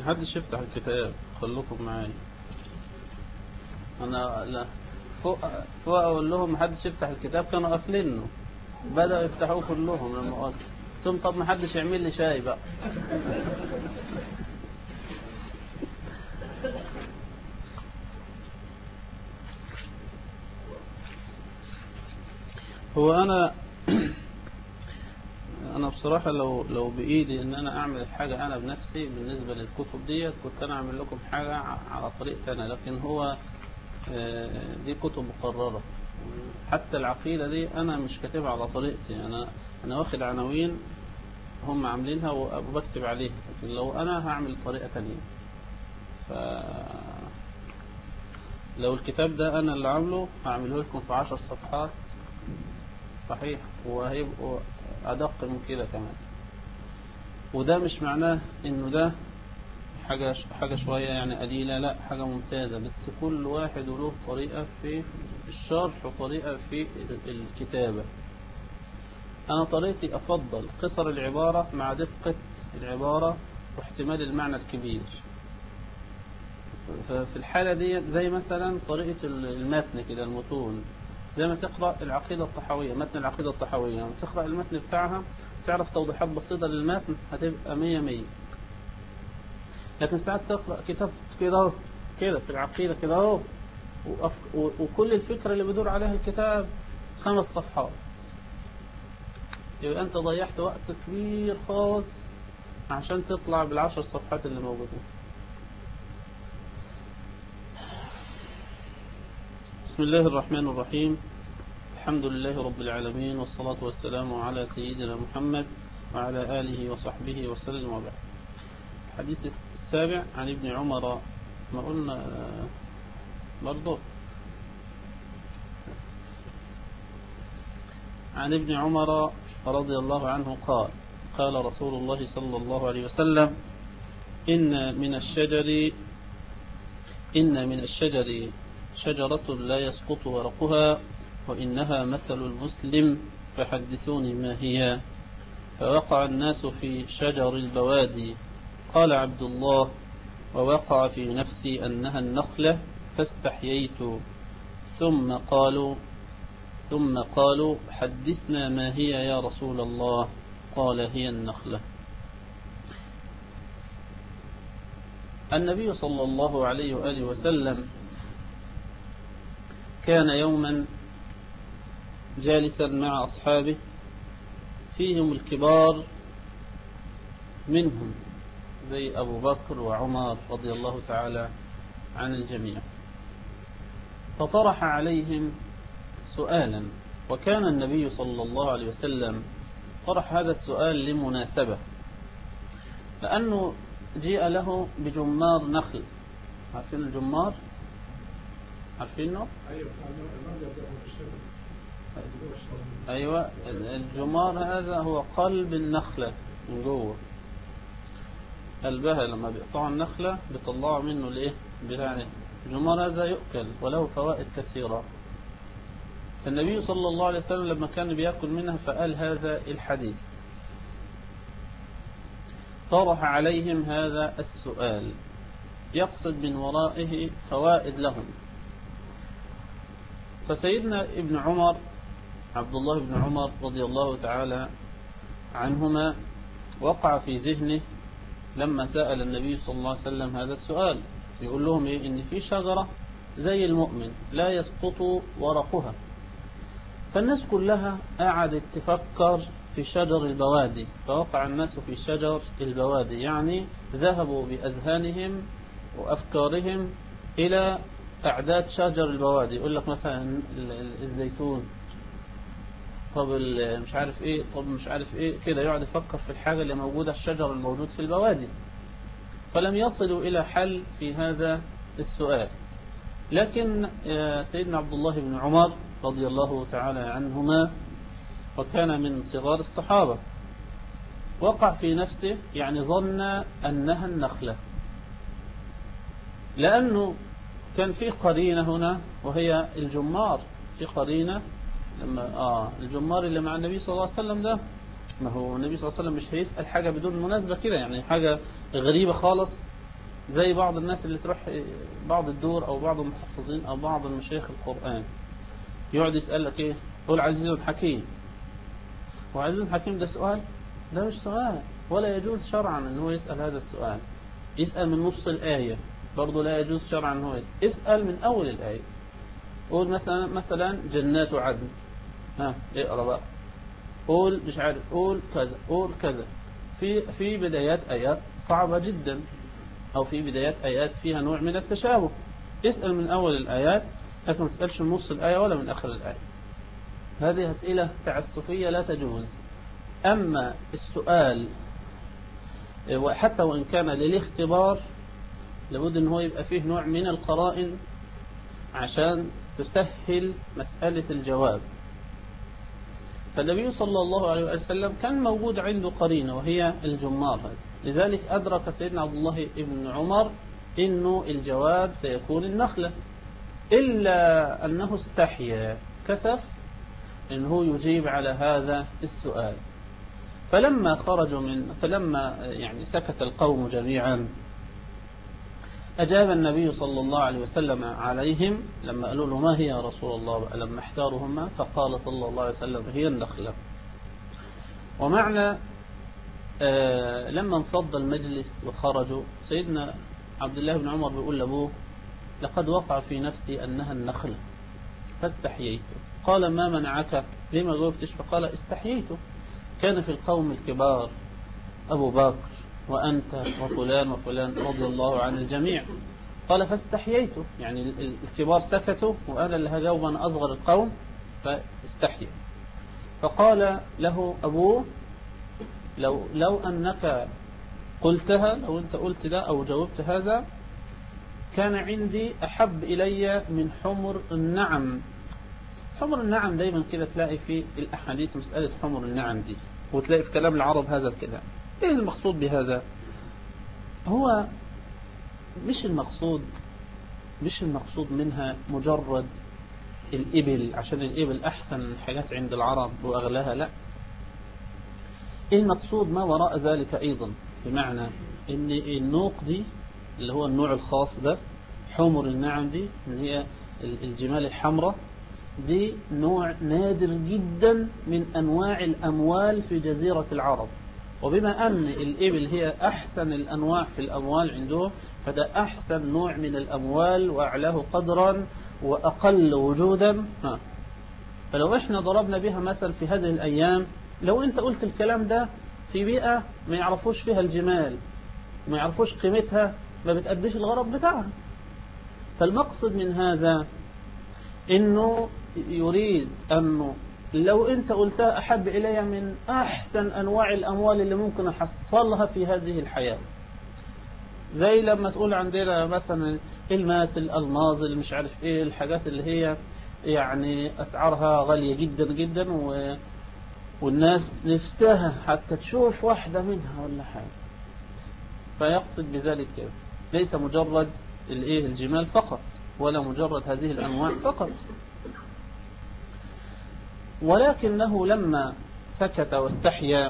محدش يفتح الكتاب، خلوكم معايا. انا لا فوق اقول لهم محدش يفتح الكتاب، كانوا قافلينه، بدأوا يفتحوه كلهم. لما قلت ثم طب محدش يعمل لي شاي بقى. هو انا بصراحة لو بايدي ان انا اعمل الحاجة انا بنفسي بالنسبة للكتب ديت كنت انا اعمل لكم حاجة على طريقتي انا، لكن هو دي كتب مقررة. حتى العقيدة دي انا مش كاتبها على طريقتي، انا واخد عناوين هم عاملينها وبكتب عليها، لكن لو انا هعمل طريقة تانية لو الكتاب ده انا اللي عامله هعمله لكم في 10 صفحات صحيح، وهيبقوا ادق من كده كمان. وده مش معناه انه ده حاجة شوية يعني قليلة، لا حاجة ممتازة، بس كل واحد له طريقة في الشرح وطريقة في الكتابة. أنا طريقتي أفضل قصر العبارة مع دقة العبارة واحتمال المعنى الكبير. ففي الحالة دي زي مثلا طريقة المتن كده، المتون، زي ما تقرأ العقيدة الطحاوية، متن العقيدة الطحاوية، لما تقرأ المتن بتاعها تعرف توضيحات بسيطة للمتن هتبقى 100. لكن ساعات تقرأ كتاب كده في العقيدة كده اهو، وكل الفكرة اللي بدور عليها الكتاب 5 صفحات، يبقى أنت ضيعت وقت كبير خالص عشان تطلع بال10 صفحات اللي موجودين. بسم الله الرحمن الرحيم. الحمد لله رب العالمين، والصلاة والسلام على سيدنا محمد وعلى آله وصحبه وسلم وبعد. الحديث السابع عن ابن عمر، ما قلنا برضو عن ابن عمر رضي الله عنه قال: قال رسول الله صلى الله عليه وسلم: إن من الشجر شجرة لا يسقط ورقها، وإنها مثل المسلم، فحدثوني ما هي. فوقع الناس في شجر البوادي. قال عبد الله: ووقع في نفسي أنها النخلة فاستحييت. ثم قالوا حدثنا ما هي يا رسول الله. قال: هي النخلة. النبي صلى الله عليه وآله وسلم كان يوما جالسا مع أصحابه، فيهم الكبار منهم زي أبو بكر وعمر رضي الله تعالى عن الجميع، فطرح عليهم سؤالا. وكان النبي صلى الله عليه وسلم طرح هذا السؤال لمناسبة، لأنه جيء له بجمار نخل. عارفين الجمار؟ عارفينه؟ أيوة، الجمار هذا هو قلب النخلة من جوه، قلبها لما بيقطعوا النخلة بيطلعوا منه الايه بتاعه. الجمار هذا يؤكل وله فوائد كثيرة. فالنبي صلى الله عليه وسلم لما كان بيأكل منها فقال هذا الحديث، طرح عليهم هذا السؤال يقصد من ورائه فوائد لهم. فسيدنا ابن عمر، عبد الله بن عمر رضي الله تعالى عنهما، وقع في ذهنه لما سأل النبي صلى الله عليه وسلم هذا السؤال، يقول لهم إيه؟ إن في شجرة زي المؤمن لا يسقط ورقها. فالناس كلها قعدت تفكر في شجر البوادي، فوقع الناس في شجر البوادي، يعني ذهبوا بأذهانهم وأفكارهم إلى تعداد شجر البوادي. يقول لك مثلا الزيتون، طب مش عارف ايه، طب مش عارف ايه كده، يقعد يفكر في الحاجة اللي موجودة، الشجر الموجود في البوادي. فلم يصلوا إلى حل في هذا السؤال. لكن سيدنا عبد الله بن عمر رضي الله تعالى عنهما، وكان من صغار الصحابة، وقع في نفسه يعني ظن أنها النخلة، لأنه كان في قرينة هنا وهي الجمار. في قرينة لما الجمار اللي مع النبي صلى الله عليه وسلم ده، ما هو النبي صلى الله عليه وسلم مش هيسأل حاجة بدون مناسبة كده، يعني حاجة غريبة خالص زي بعض الناس اللي تروح بعض الدور أو بعض المحفظين أو بعض المشايخ القرآن يقعد يسألك إيه؟ قول عزيز حكيم. وعزيز حكيم ده سؤال؟ ده مش سؤال، ولا يجوز شرعا أن هو يسأل هذا السؤال. يسأل من نص الآية برضو لا يجوز شرعا أن هو يسأل من أول الآية. قول مثلا جنات عدن، اقرأ بقى، قول مش عارف، قول كذا، قول كذا. في بدايات آيات صعبة جدا، أو في بدايات آيات فيها نوع من التشابه. اسأل من أول الآيات، لكن ما تسألش من نص الآية ولا من آخر الآية. هذه أسئلة تعسفية لا تجوز. أما السؤال وحتى وإن كان للاختبار لابد أن هو يبقى فيه نوع من القرائن عشان تسهل مسألة الجواب. فالنبي صلى الله عليه وسلم كان موجود عنده قرينة وهي الجمار هذا، لذلك أدرك سيدنا عبد الله بن عمر إنه الجواب سيكون النخلة، إلا أنه استحيا كسف إنه يجيب على هذا السؤال. فلما يعني سكت القوم جميعا أجاب النبي صلى الله عليه وسلم عليهم لما قالوا له ما هي يا رسول الله لما احتارهما، فقال صلى الله عليه وسلم هي النخلة. ومعنى لما انفض المجلس وخرجوا سيدنا عبد الله بن عمر بيقول لأبوه لقد وقع في نفسي أنها النخلة فاستحييت. قال ما منعك لما جاوبتش؟ فقال استحييت، كان في القوم الكبار أبو بكر وأنت وفلان وفلان رضي الله عن الجميع. قال فاستحييت، يعني الكبار سكتوا وأنا اللي هجاوب أنا أصغر القوم فاستحيي. فقال له أبوه لو أنك قلتها، لو أنت قلت ده أو جاوبت هذا كان عندي أحب إلي من حمر النعم. حمر النعم دايما كده تلاقي في الأحاديث مسألة حمر النعم دي، وتلاقي في كلام العرب هذا الكلام. إيه المقصود بهذا؟ هو مش المقصود منها مجرد الإبل عشان الإبل أحسن الحاجات عند العرب وأغلاها، لا، المقصود ما وراء ذلك أيضا، بمعنى إن النوق دي اللي هو النوع الخاص ده، حمر النعم دي اللي هي الجمال الحمراء دي، نوع نادر جدا من أنواع الأموال في جزيرة العرب. وبما أن الإبل هي أحسن الأنواع في الأموال عندهم، فده أحسن نوع من الأموال وأعلاه قدرا وأقل وجودا. فلو إحنا ضربنا بها مثل في هذه الأيام، لو أنت قلت الكلام ده في بيئة ما يعرفوش فيها الجمال، ما يعرفوش قيمتها، ما بتأديش الغرض بتاعها. فالمقصد من هذا إنه يريد أنه لو أنت قلتها أحب إلي من أحسن أنواع الأموال اللي ممكن أحصلها في هذه الحياة، زي لما تقول عندنا مثلا الماس، الألماظ، اللي مش عارف إيه، الحاجات اللي هي يعني أسعارها غالية جدا جدا والناس نفسها حتى تشوف واحدة منها ولا حاجة. فيقصد بذلك كده ليس مجرد الجمال فقط، ولا مجرد هذه الأنواع فقط، ولكنه لما سكت واستحيا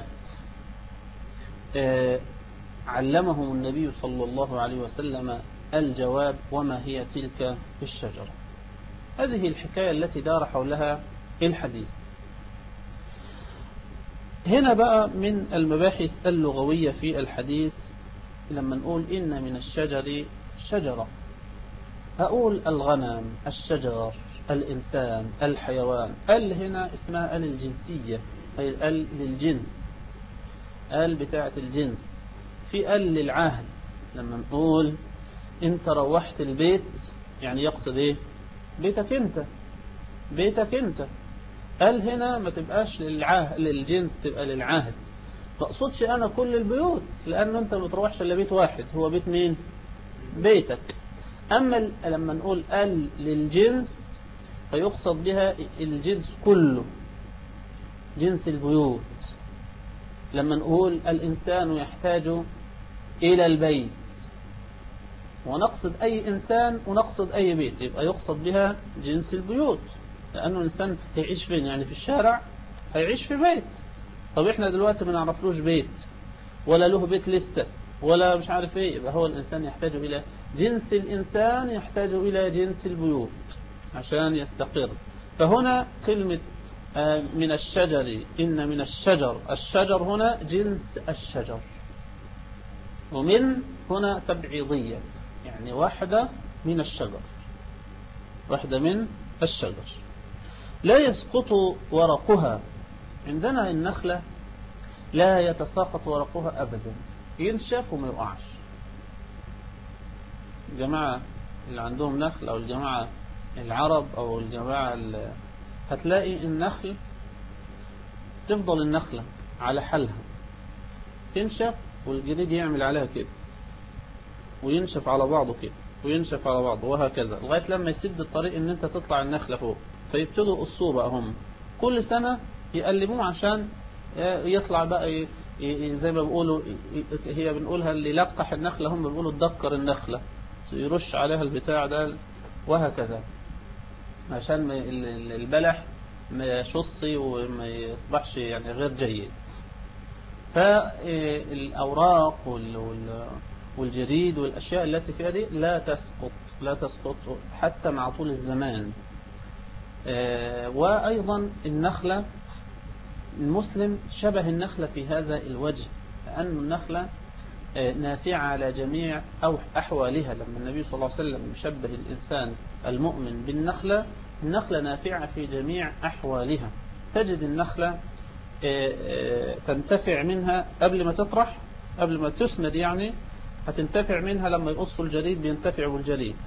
علمهم النبي صلى الله عليه وسلم الجواب وما هي تلك الشجرة. هذه الحكاية التي دار حولها الحديث. هنا بقى من المباحث اللغوية في الحديث لما نقول إن من الشجر شجرة، أقول الغنم، الشجر، الإنسان، الحيوان. هنا اسمها الجنسية، أي للجنس، بتاعة الجنس. في للعهد، لما نقول انت روحت البيت يعني يقصد ايه؟ بيتك انت. هنا ما تبقاش للجنس، تبقى للعهد. ما اقصدش انا كل البيوت، لانه انت ما تروحش الا بيت واحد، هو بيت مين؟ بيتك. اما لما نقول للجنس فيقصد بها الجنس كله، جنس البيوت. لما نقول الإنسان يحتاج إلى البيت، ونقصد أي إنسان ونقصد أي بيت، يبقى يقصد بها جنس البيوت، لأنه الإنسان هيعيش فين؟ يعني في الشارع؟ هيعيش في بيت. طب إحنا دلوقتي ما نعرفلوش بيت ولا له بيت لسه، ولا مش عارف ايه، يبقى هو الإنسان يحتاج إلى جنس الإنسان، يحتاج إلى جنس البيوت عشان يستقر. فهنا كلمة من الشجر، إن من الشجر، الشجر هنا جنس الشجر، ومن هنا تبعيضية، يعني واحدة من الشجر، واحدة من الشجر. لا يسقط ورقها، عندنا النخلة لا يتساقط ورقها أبدا، ينشف وما يقعش. الجماعة اللي عندهم نخل أو الجماعة العرب أو الجماعة هتلاقي النخل تفضل النخلة على حالها، تنشف والجريد يعمل عليها كده، وينشف على بعضه كده، وينشف على بعضه، وهكذا لغاية لما يسد الطريق ان انت تطلع النخلة فوق. فيبتدوا قصوه بقى، هم كل سنة يقلبوه عشان يطلع بقى زي ما بيقولوا، هي بنقولها اللي يلقح النخلة، هم بيقولوا تدكر النخلة، يرش عليها البتاع ده، وهكذا عشان البلح ما يشصي وما يصبحش يعني غير جيد. فالأوراق والجريد والأشياء التي فيها دي لا تسقط حتى مع طول الزمان. وأيضا النخلة، المسلم شبه النخلة في هذا الوجه، لأن النخلة نافعة على جميع أحوالها. لما النبي صلى الله عليه وسلم يشبه الإنسان المؤمن بالنخلة، النخلة نافعة في جميع أحوالها. تجد النخلة تنتفع منها قبل ما تطرح، قبل ما تسند يعني، هتنتفع منها لما يقصوا الجريد، بينتفع بالجريد،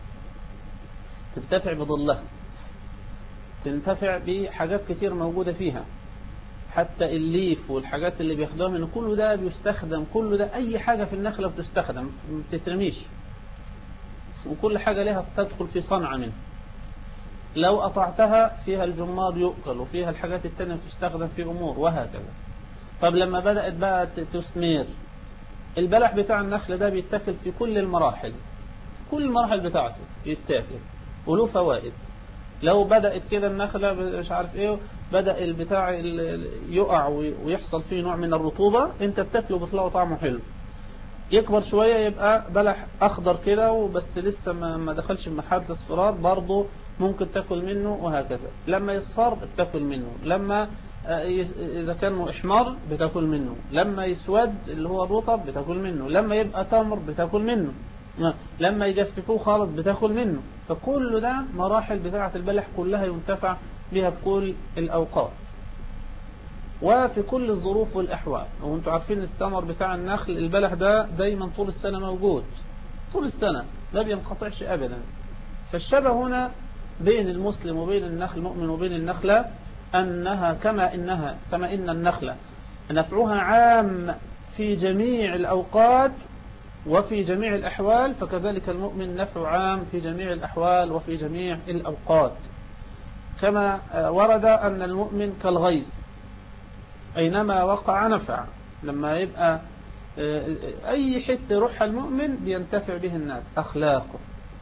تنتفع بظلها، تنتفع بحاجات كتير موجودة فيها، حتى الليف والحاجات اللي بياخدوها من كل ده بيستخدم، كل ده أي حاجة في النخلة بتستخدم، ما بتترميش، وكل حاجة لها تدخل في صنعة منها. لو قطعتها فيها الجمار يؤكل، وفيها الحاجات التانية بتستخدم في أمور، وهكذا. طب لما بدأت بقى تثمر، البلح بتاع النخل ده بيتاكل في كل المراحل، كل المراحل بتاعته يتاكل وله فوائد. لو بدأت كده النخلة مش عارف ايه، بدأ البتاع يقع ويحصل فيه نوع من الرطوبة، انت بتاكله بيطلعه طعمه حلو. يكبر شوية يبقى بلح أخضر كده وبس لسه ما دخلش في مرحلة الاصفرار، برضه ممكن تاكل منه، وهكذا. لما يصفر بتاكل منه، لما إذا كان إحمر بتاكل منه، لما يسود اللي هو الرطب بتاكل منه، لما يبقى تمر بتاكل منه، لما يجففوه خالص بتاكل منه. فكل ده مراحل بتاعة البلح كلها ينتفع بها في كل الأوقات وفي كل الظروف والأحوال. وانتم عارفين الثمر بتاع النخل، البلح ده دايما طول السنة موجود، طول السنة لا بينقطعش أبدا. فالشبه هنا بين المسلم وبين النخل، المؤمن وبين النخلة، أنها كما إن النخلة نفعها عام في جميع الأوقات وفي جميع الأحوال، فكذلك المؤمن نفعه عام في جميع الأحوال وفي جميع الأوقات. كما ورد أن المؤمن كالغيث، أينما وقع نفع. لما يبقى أي حتة يروحها المؤمن بينتفع به الناس. أخلاقه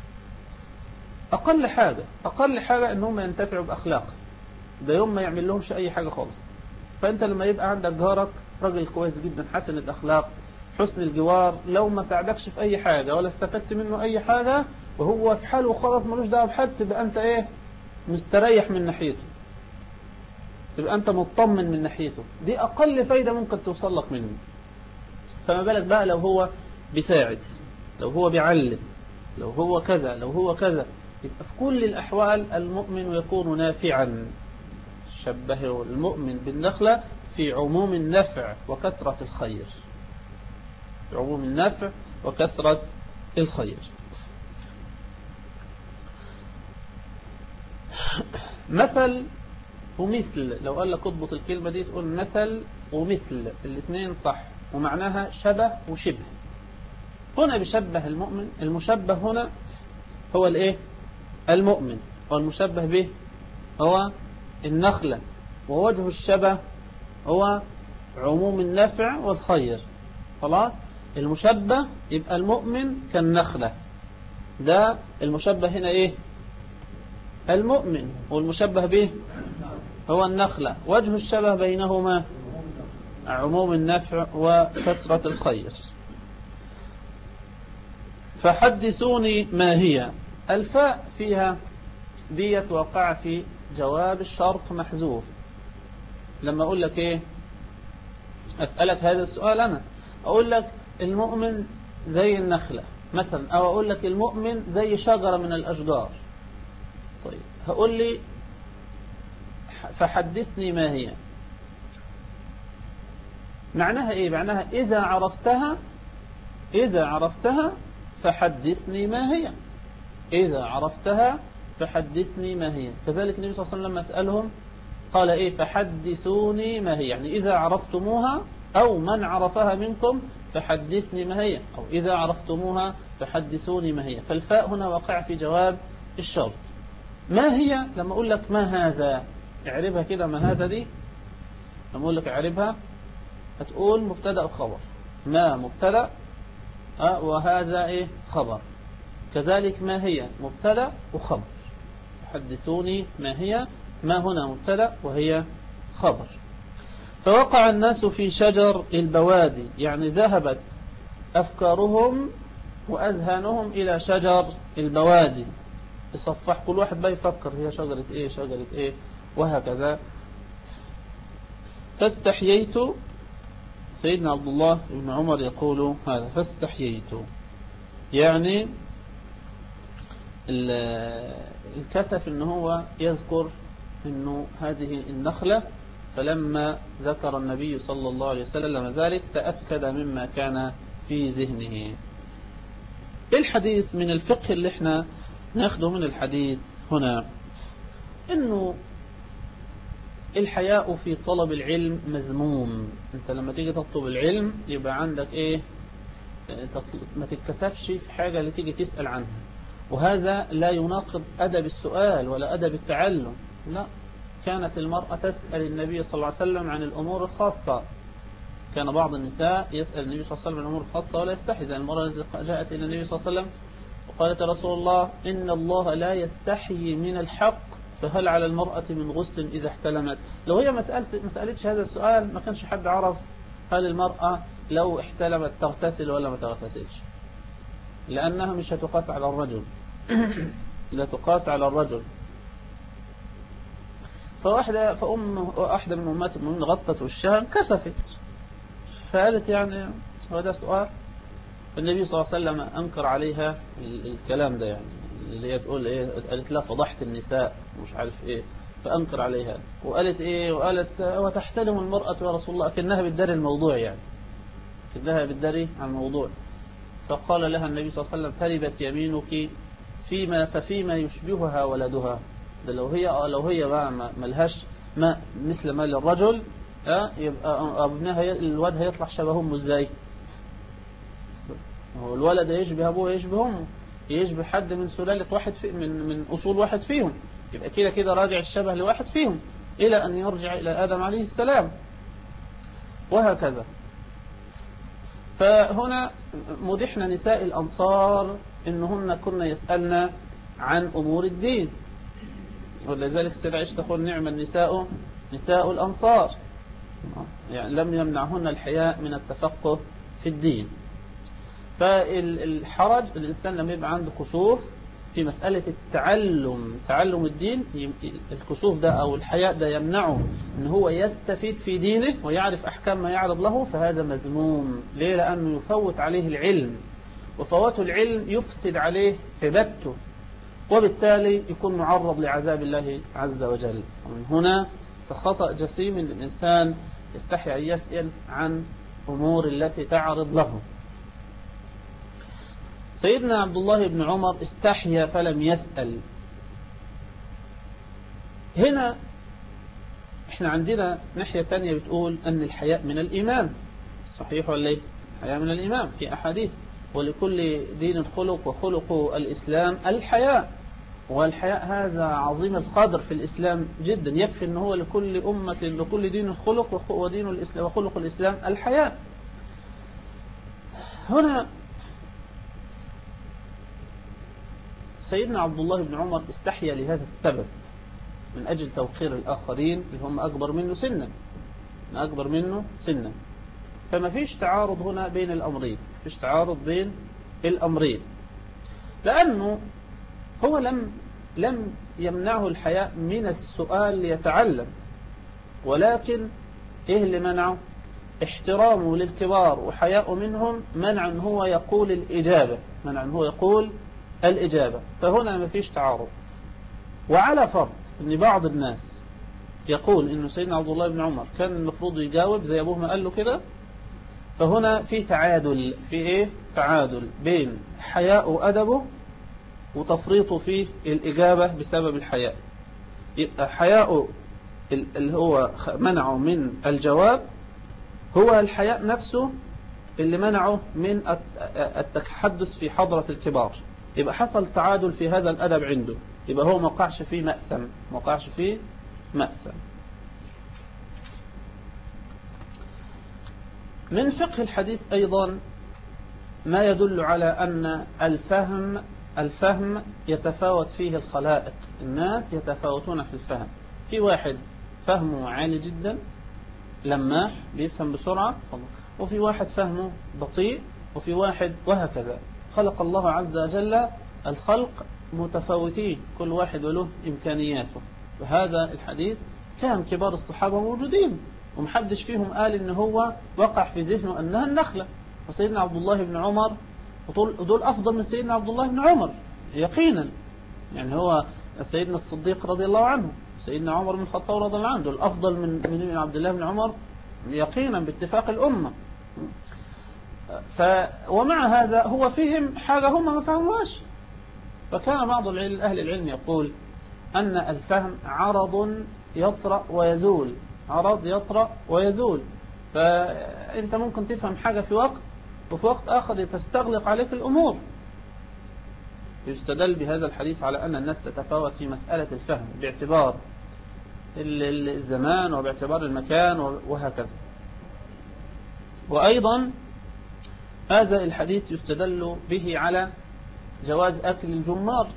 أقل حاجة أنهم ينتفعوا بأخلاقه، ده يوم ما يعمل لهمش أي حاجة خالص. فأنت لما يبقى عندك جارك راجل كويس جدا، حسن الأخلاق، حسن الجوار، لو ما ساعدكش في أي حاجة ولا استفدت منه أي حاجة وهو في حاله خلاص ملوش دعوه بحد، تبقى أنت مستريح من ناحيته، تبقى أنت مطمن من ناحيته. دي أقل فايدة ممكن توصل لك منه. فما بالك بقى لو هو بيساعد، لو هو بيعلم، لو هو كذا، لو هو كذا. يبقى في كل الأحوال المؤمن يكون نافعا. شبه المؤمن بالنخلة في عموم النفع وكثرة الخير، في عموم النفع وكثرة الخير. مثل ومثل، لو قال لك اضبط الكلمة دي تقول مثل ومثل، الاثنين صح ومعناها شبه وشبه. هنا بيشبه المؤمن، المشبه هنا هو المؤمن، والمشبه به هو النخلة، ووجه الشبه هو عموم النفع والخير. خلاص، المشبه يبقى المؤمن كالنخلة، ده المشبه هنا المؤمن، والمشبه به هو النخلة. وجه الشبه بينهما عموم النفع وكثرة الخير. فحدثوني ما هي. الفاء فيها ديت وقع في جواب الشرط محذوف. لما أقول لك إيه، أسألك هذا السؤال، أنا أقول لك المؤمن زي النخلة مثلا، أو أقول لك المؤمن زي شجرة من الأشجار. طيب هقول لي فحدثني ما هي، معناها إيه؟ معناها إذا عرفتها فحدثني ما هي. إذا عرفتها فحدثني ما هي. كذلك النبي صلى الله عليه وسلم لما أسألهم قال إيه؟ فحدثوني ما هي، يعني إذا عرفتموها أو من عرفها منكم فحدثني ما هي، أو إذا عرفتموها فحدثوني ما هي. فالفاء هنا وقع في جواب الشرط. ما هي، لما أقول لك ما هذا، اعربها كده. ما هذا دي لما أقول لك اعربها هتقول مبتدأ وخبر. ما مبتدأ وهذا إيه؟ خبر. كذلك ما هي مبتدأ وخبر. حدثوني ما هي، ما هنا مبتدأ وهي خبر. فوقع الناس في شجر البوادي، يعني ذهبت أفكارهم وأذهانهم إلى شجر البوادي. يصفح كل واحد بقى يفكر هي شجرة إيه شجرة إيه وهكذا. فاستحييت، سيدنا عبد الله بن عمر يقول هذا، فاستحييت يعني الكسف إنه هو يذكر إنه هذه النخلة. فلما ذكر النبي صلى الله عليه وسلم ذلك تأكد مما كان في ذهنه. الحديث من الفقه اللي احنا ناخده من الحديث هنا إنه الحياء في طلب العلم مذموم. انت لما تيجي تطلب العلم يبقى عندك ايه، ما تتكسفش في حاجة اللي تيجي تسأل عنها. وهذا لا يناقض أدب السؤال ولا أدب التعلم، لا. كانت المرأة تسأل النبي صلى الله عليه وسلم عن الأمور الخاصة. كان بعض النساء يسأل النبي صلى الله عليه وسلم عن الأمور الخاصة ولا يستحي، زي المرأة التي جاءت إلى النبي صلى الله عليه وسلم وقالت: يا رسول الله إن الله لا يستحي من الحق، فهل على المرأة من غسل إذا احتلمت؟ لو هي ما سألتش هذا السؤال ما كانش حد عرف هل المرأة لو احتلمت تغتسل ولا ما تغتسلش، لأنها مش هتقاس على الرجل لا تقاس على الرجل. فواحدة من أمهات المؤمنين غطت وشها انكسفت، فقالت يعني هو ده سؤال؟ النبي صلى الله عليه وسلم أنكر عليها الكلام ده، يعني اللي هي تقول إيه، قالت لا فضحت النساء مش عارف إيه، فأنكر عليها. وقالت إيه، وقالت وتحتلم المرأة يا رسول الله، كأنها بتداري الموضوع، يعني كأنها بتداري عن الموضوع. فقال لها النبي صلى الله عليه وسلم: تربت يمينك ففيما يشبهها ولدها. ده لو هي بقى ملهاش ما مثل ما للرجل، يبقى ابنها الواد هيطلع شبه امه ازاي؟ هو الولد يشبه ابوه يشبه امه، يشبه حد من سلالة واحد من اصول واحد فيهم، يبقى كده كده راجع الشبه لواحد فيهم الى ان يرجع الى ادم عليه السلام، وهكذا. فهنا مدحنا نساء الأنصار إنهن كنا يسألن عن أمور الدين، ولذلك السيدة عائشة تقول: نعم النساء نساء الأنصار، يعني لم يمنعهن الحياء من التفقه في الدين. فالحرج الإنسان لما يبقى عنده كسوف في مسألة تعلم الدين، الكسوف ده أو الحياء ده يمنعه أن هو يستفيد في دينه ويعرف أحكام ما يعرض له، فهذا مذموم. ليه؟ لأنه يفوت عليه العلم، وفوات العلم يفسد عليه عبادته، وبالتالي يكون معرض لعذاب الله عز وجل. ومن هنا فخطأ جسيم الإنسان يستحي أن يسأل عن أمور التي تعرض له. سيدنا عبد الله بن عمر استحيا فلم يسأل. هنا احنا عندنا ناحية تانية بتقول أن الحياء من الإيمان، صحيح ولا ايه؟ الحياء من الإيمان في أحاديث: ولكل دين خلق وخلق الإسلام الحياء. والحياء هذا عظيم القدر في الإسلام جدا، يكفي أنه هو لكل أمة لكل دين خلق ودين الإسلام وخلق الإسلام الحياء. هنا سيدنا عبد الله بن عمر استحيا لهذا السبب، من أجل توقير الآخرين اللي هم أكبر منه سنا. فما فيش تعارض هنا بين الأمرين، لأنه هو لم يمنعه الحياء من السؤال ليتعلم، ولكن إيه اللي منعه؟ احترامه للكبار وحياء منهم منع أن هو يقول الإجابة. فهنا ما فيش تعارض. وعلى فرض أن بعض الناس يقول أنه سيدنا عبد الله بن عمر كان المفروض يجاوب زي أبوه ما قال له كده، فهنا في تعادل، في إيه؟ تعادل بين حياء وأدبه وتفريطه في الإجابة بسبب الحياء. يبقى حياء اللي هو منعه من الجواب هو الحياء نفسه اللي منعه من التحدث في حضرة الكبار. يبقى حصل تعادل في هذا الأدب عنده، يبقى هو ما وقعش فيه مأثم. من فقه الحديث أيضا ما يدل على أن الفهم يتفاوت فيه الخلائق. الناس يتفاوتون في الفهم. في واحد فهمه عالي جدا لماح بيفهم بسرعة، وفي واحد فهمه بطيء، وفي واحد، وهكذا. خلق الله عز وجل الخلق متفاوتين، كل واحد وله إمكانياته. وهذا الحديث كان كبار الصحابة موجودين ومحدش فيهم قال إن هو وقع في ذهنه أنها النخلة. وسيدنا عبد الله بن عمر ودول أفضل من سيدنا عبد الله بن عمر يقينا. يعني هو سيدنا الصديق رضي الله عنه، سيدنا عمر بن الخطاب رضي الله عنه، دول أفضل من عبد الله بن عمر يقينا باتفاق الأمة. ومع هذا هو فهم حاجة هم ما فهموهاش. فكان بعض أهل العلم يقول أن الفهم عرض يطرأ ويزول. فأنت ممكن تفهم حاجة في وقت، وفي وقت آخر تستغلق عليك الأمور. يستدل بهذا الحديث على أن الناس تتفاوت في مسألة الفهم باعتبار الزمان وباعتبار المكان وهكذا. وأيضا هذا الحديث يستدل به على جواز أكل الجمار.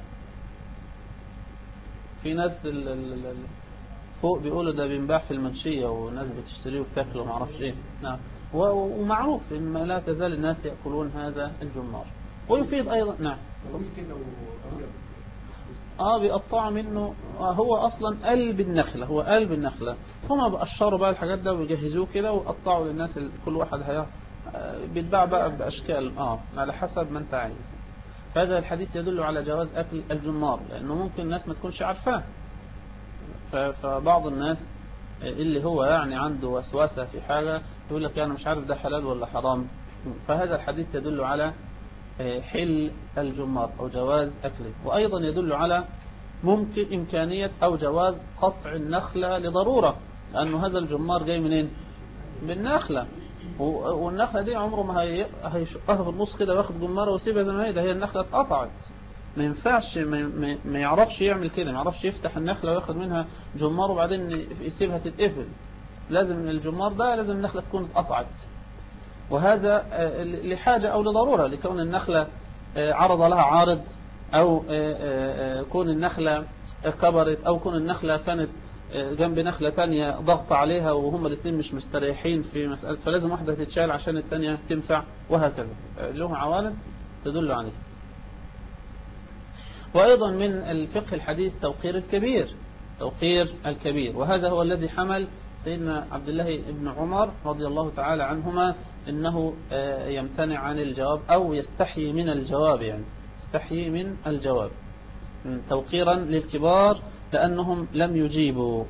في ناس فوق بيقولوا ده بينباع في المنشية وناس بتشتريه وبتاكله وما اعرفش ايه. نعم. ومعروف ان لا تزال الناس يأكلون هذا الجمار. ويفيد ايضا. نعم. بيقطعوا منه. هو اصلا قلب النخلة. هما بقشروا بقى الحاجات ده ويجهزوه كده ويقطعوا للناس. كل واحد بيتباع بقى باشكال على حسب ما انت عايز. هذا الحديث يدل على جواز أكل الجمار، لأنه ممكن الناس ما تكونش عارفاه. فبعض الناس اللي هو يعني عنده وسوسة في حاجة يقول لك أنا مش عارف ده حلال ولا حرام. فهذا الحديث يدل على حل الجمار أو جواز أكله. وأيضا يدل على ممكن إمكانية أو جواز قطع النخلة لضرورة، لأنه هذا الجمار جاي منين؟ من النخلة. والنخلة دي عمره ما هيشقها في النص كده واخد جمارة ويسيبها زي ما هي. ده هي النخلة اتقطعت. ما ينفعش، ما يعرفش يعمل كده، ما يعرفش يفتح النخلة وياخد منها جمار وبعدين يسيبها تتقفل. لازم الجمار ده لازم النخلة تكون اتقطعت. وهذا لحاجة أو لضرورة، لكون النخلة عرض لها عارض، أو كون النخلة كبرت، أو كون النخلة كانت جنب نخلة تانية ضغط عليها وهم الاثنين مش مستريحين في مسألة، فلازم واحدة تتشال عشان التانية تنفع، وهكذا. له عوامل تدل عليه. وأيضا من الفقه الحديث توقير الكبير. وهذا هو الذي حمل سيدنا عبد الله بن عمر رضي الله تعالى عنهما إنه يمتنع عن الجواب أو يستحيي من الجواب، يعني يستحيي من الجواب توقيرا للكبار لأنهم لم يجيبوا.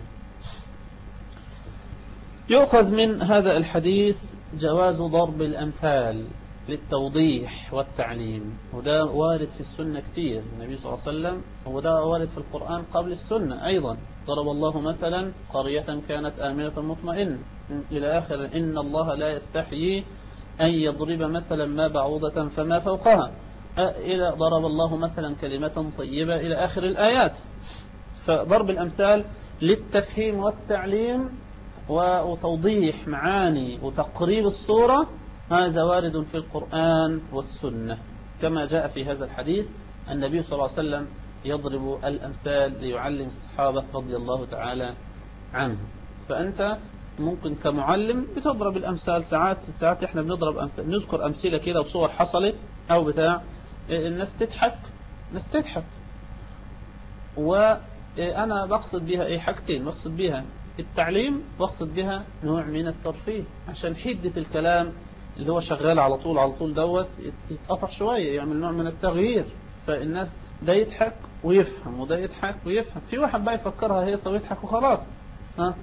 يؤخذ من هذا الحديث جواز ضرب الأمثال للتوضيح والتعليم، وده وارد في السنة كتير. النبي صلى الله عليه وسلم، وده وارد في القرآن قبل السنة أيضا. ضرب الله مثلا قرية كانت آمنة مطمئنة إلى آخر إن الله لا يستحيي أن يضرب مثلا ما بعوضة فما فوقها إلى ضرب الله مثلا كلمة طيبة إلى آخر الآيات. فضرب الأمثال للتفهيم والتعليم وتوضيح معاني وتقريب الصورة، هذا وارد في القرآن والسنة، كما جاء في هذا الحديث النبي صلى الله عليه وسلم يضرب الأمثال ليعلم الصحابة رضي الله تعالى عنهم. فأنت ممكن كمعلم بتضرب الأمثال. ساعات احنا بنضرب أمثال، نذكر أمثلة كده وصور حصلت أو بتاع، الناس تضحك ناس تضحك. وأنا بقصد بها إيه؟ حاجتين، بقصد بها التعليم، بقصد بها نوع من الترفيه، عشان حدة الكلام اللي هو شغال على طول على طول دوت يتقطع شوية، يعمل نوع من التغيير، فالناس ده يضحك ويفهم وده يضحك ويفهم. في واحد بقى يفكرها هيصة ويضحك وخلاص، ها.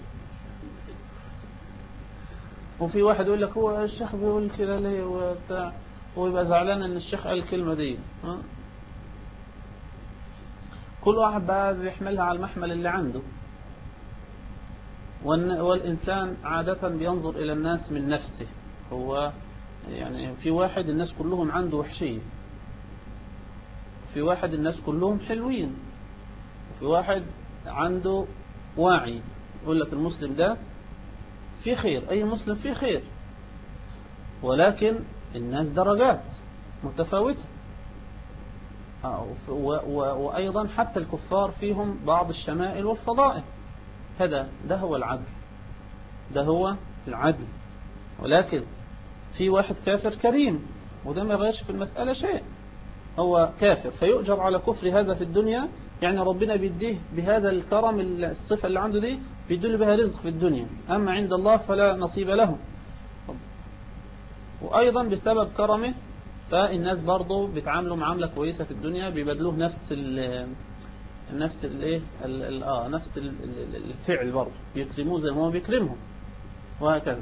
وفي واحد يقول لك هو الشيخ بيقول كده ليه وبتاع، ويبقى زعلان ان الشيخ قال الكلمة دي، ها. كل واحد بقى بيحملها على المحمل اللي عنده. والإنسان عادة بينظر إلى الناس من نفسه. هو يعني في واحد الناس كلهم عنده وحشية، في واحد الناس كلهم حلوين، في واحد عنده واعي يقول لك المسلم ده في خير، أي مسلم فيه خير، ولكن الناس درجات متفاوتة. وأيضا حتى الكفار فيهم بعض الشمائل والفضائل. ده هو العدل، ده هو العدل. ولكن في واحد كافر كريم، وده ما يغيرش في المسألة شيء، هو كافر فيؤجر على كفر هذا في الدنيا، يعني ربنا بيديه بهذا الكرم، الصفة اللي عنده دي بيدل بها رزق في الدنيا، أما عند الله فلا نصيب له. وأيضا بسبب كرمه فالناس برضو بيتعاملوا معاملة كويسة في الدنيا، بيبادلوه نفس الفعل برضو، بيكرموه زي ما هو بيكرمهم، وهكذا.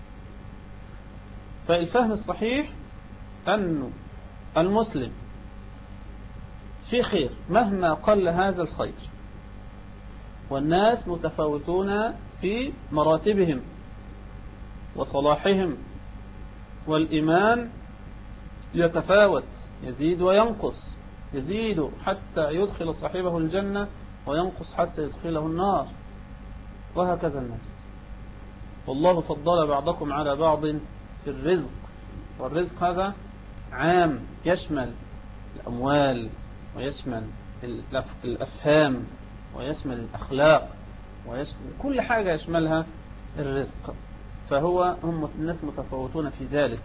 فالفهم الصحيح أن المسلم في خير مهما قل هذا الخير، والناس متفاوتون في مراتبهم وصلاحهم، والإيمان يتفاوت، يزيد وينقص، يزيد حتى يدخل صاحبه الجنة، وينقص حتى يدخله النار، وهكذا الناس. والله فضل بعضكم على بعض في الرزق، والرزق هذا عام، يشمل الأموال، ويشمل الأفهام، ويشمل الأخلاق، ويشمل كل حاجة يشملها الرزق. هم الناس متفاوتون في ذلك.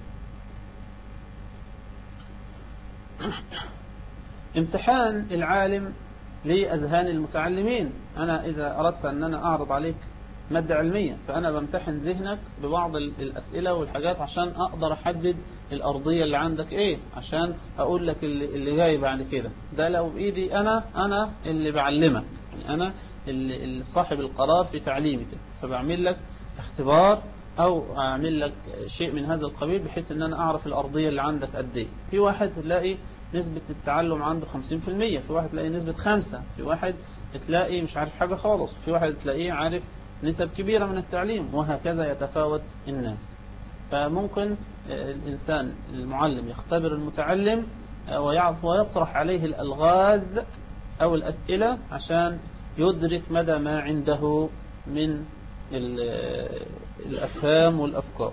امتحان العالم لأذهان المتعلمين. أنا إذا أردت أن أنا أعرض عليك مادة علمية، فأنا بمتحن ذهنك ببعض الأسئلة والحاجات عشان أقدر أحدد الأرضية اللي عندك إيه، عشان أقول لك اللي جاي بعد كده. ده لو بإيدي أنا اللي بعلمك، يعني أنا اللي صاحب القرار في تعليمك، فبعمل لك اختبار أو أعمل لك شيء من هذا القبيل، بحيث أن أنا أعرف الأرضية اللي عندك قد إيه. في واحد تلاقي نسبة التعلم عنده 50%، في واحد تلاقي نسبة 5%، في واحد تلاقي مش عارف حاجة خالص، في واحد تلاقيه عارف نسب كبيرة من التعليم، وهكذا يتفاوت الناس. فممكن الإنسان المعلم يختبر المتعلم ويطرح عليه الألغاز أو الأسئلة عشان يدرك مدى ما عنده من الأفهام والأفكار.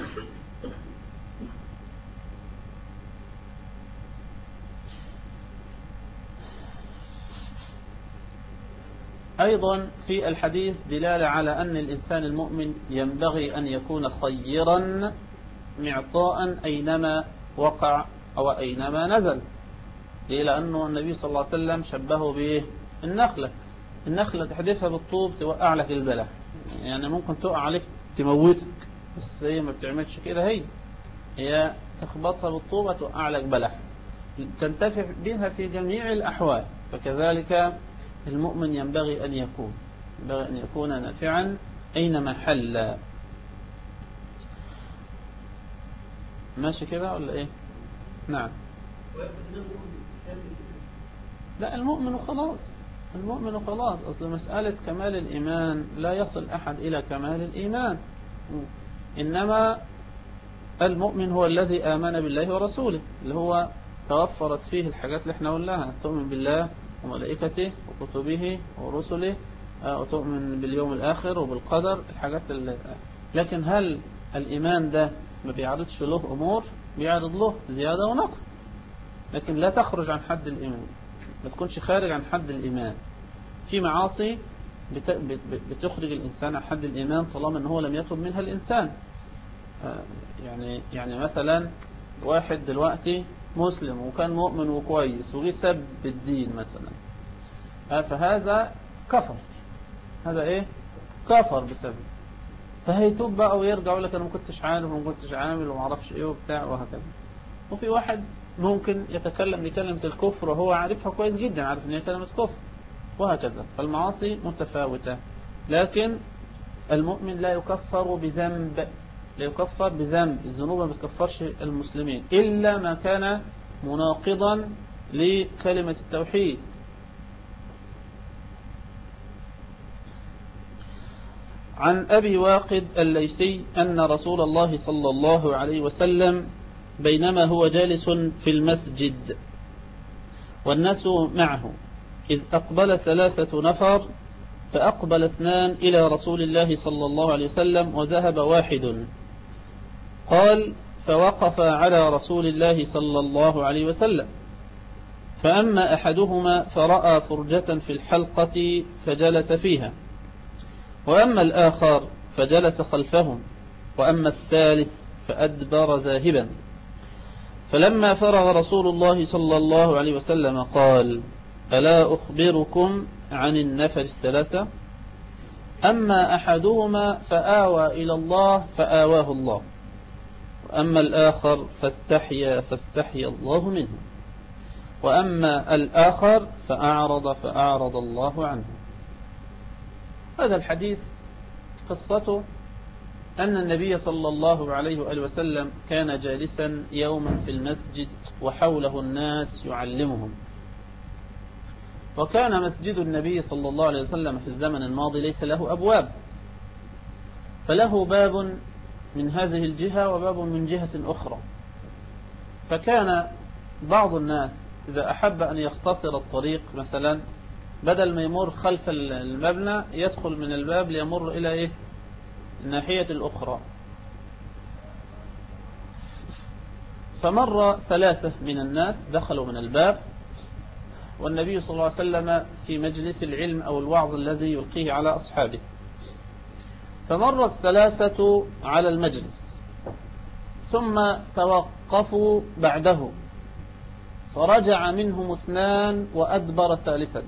أيضا في الحديث دلالة على أن الإنسان المؤمن ينبغي أن يكون خيرا معطاء أينما وقع أو أينما نزل. ليه؟ لأنه النبي صلى الله عليه وسلم شبهه النخلة تحدثها بالطوب توقع لك البلح، يعني ممكن تقع عليك تموتك، بس هي ما بتعملش كده، هي تخبطها بالطوبة توقع لك بلح، تنتفع بها في جميع الأحوال. فكذلك المؤمن ينبغي أن يكون نافعا أينما حل. ماشي كده ولا إيه؟ نعم. لا، المؤمن خلاص. أصل مسألة كمال الإيمان لا يصل أحد إلى كمال الإيمان، إنما المؤمن هو الذي آمن بالله ورسوله، اللي هو توفرت فيه الحاجات اللي احنا قلناها: تؤمن بالله وملائكته وكتبه ورسله، وتؤمن باليوم الآخر وبالقدر، الحاجات لكن هل الإيمان ده ما بيعرضش له أمور؟ بيعرض له زيادة ونقص، لكن لا تخرج عن حد الإيمان، ما تكونش خارج عن حد الإيمان. في معاصي بتخرج الإنسان عن حد الإيمان طالما أنه لم يتوب منها الإنسان. يعني مثلا واحد دلوقتي مسلم وكان مؤمن وكويس وجي سب الدين مثلا، فهذا كفر، هذا ايه كفر بسبب، فهيتوب بقى ويرجع يقول لك انا ما كنتش عارف وما كنتش عامل وما اعرفش ايه وبتاع وهكذا. وفي واحد ممكن يتكلم بكلمة الكفر وهو عارفها كويس جدا، عارف ان هي كلمة كفر وهكذا. فالمعاصي متفاوتة، لكن المؤمن لا يكفر بذنب، لا يكفر بذنب، الذنوب ما بتكفرش المسلمين إلا ما كان مناقضا لكلمة التوحيد. عن أبي واقد الليثي أن رسول الله صلى الله عليه وسلم بينما هو جالس في المسجد والناس معه إذ أقبل 3 نفر، فأقبل 2 إلى رسول الله صلى الله عليه وسلم وذهب واحد. قال فوقف على رسول الله صلى الله عليه وسلم، فأما أحدهما فرأى فرجة في الحلقة فجلس فيها، وأما الآخر فجلس خلفهم، وأما الثالث فأدبر ذاهبا. فلما فرغ رسول الله صلى الله عليه وسلم قال ألا أخبركم عن النفر 3؟ أما أحدهما فآوى إلى الله فآواه الله، وأما الآخر فاستحيا الله منه، وأما الآخر فأعرض الله عنه. هذا الحديث قصته أن النبي صلى الله عليه وآله وسلم كان جالسا يوما في المسجد وحوله الناس يعلمهم، وكان مسجد النبي صلى الله عليه وسلم في الزمن الماضي ليس له أبواب، فله باب من هذه الجهة وباب من جهة أخرى، فكان بعض الناس إذا أحب أن يختصر الطريق مثلا بدل ما يمر خلف المبنى يدخل من الباب ليمر إلى إيه الناحية الأخرى. فمر 3 من الناس دخلوا من الباب، والنبي صلى الله عليه وسلم في مجلس العلم أو الوعظ الذي يلقيه على أصحابه، فمر 3 على المجلس ثم توقفوا بعده، فرجع منهم 2 وأدبر 3.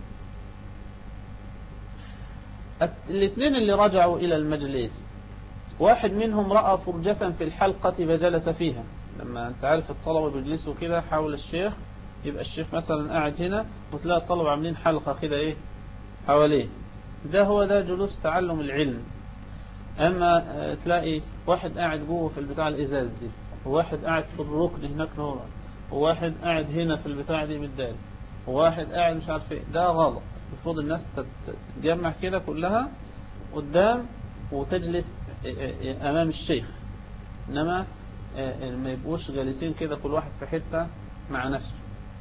2 اللي رجعوا إلى المجلس واحد منهم رأى فرجة في الحلقة فجلس فيها. لما أنت عارف الطلبة بيجلسوا كده حول الشيخ، يبقى الشيخ مثلا قاعد هنا وتلاقي الطلبة عاملين حلقة كده إيه حواليه، ده جلوس تعلم العلم. أما تلاقي واحد قاعد جوه في البتاع الإزاز دي، وواحد قاعد في الركن هناك نور، وواحد قاعد هنا في البتاع دي بالدال، وواحد قاعد مش عارف ايه، ده غلط. المفروض الناس تتجمع كده كلها قدام وتجلس امام الشيخ، انما ما يبقوش جالسين كده كل واحد في حتة مع نفسه،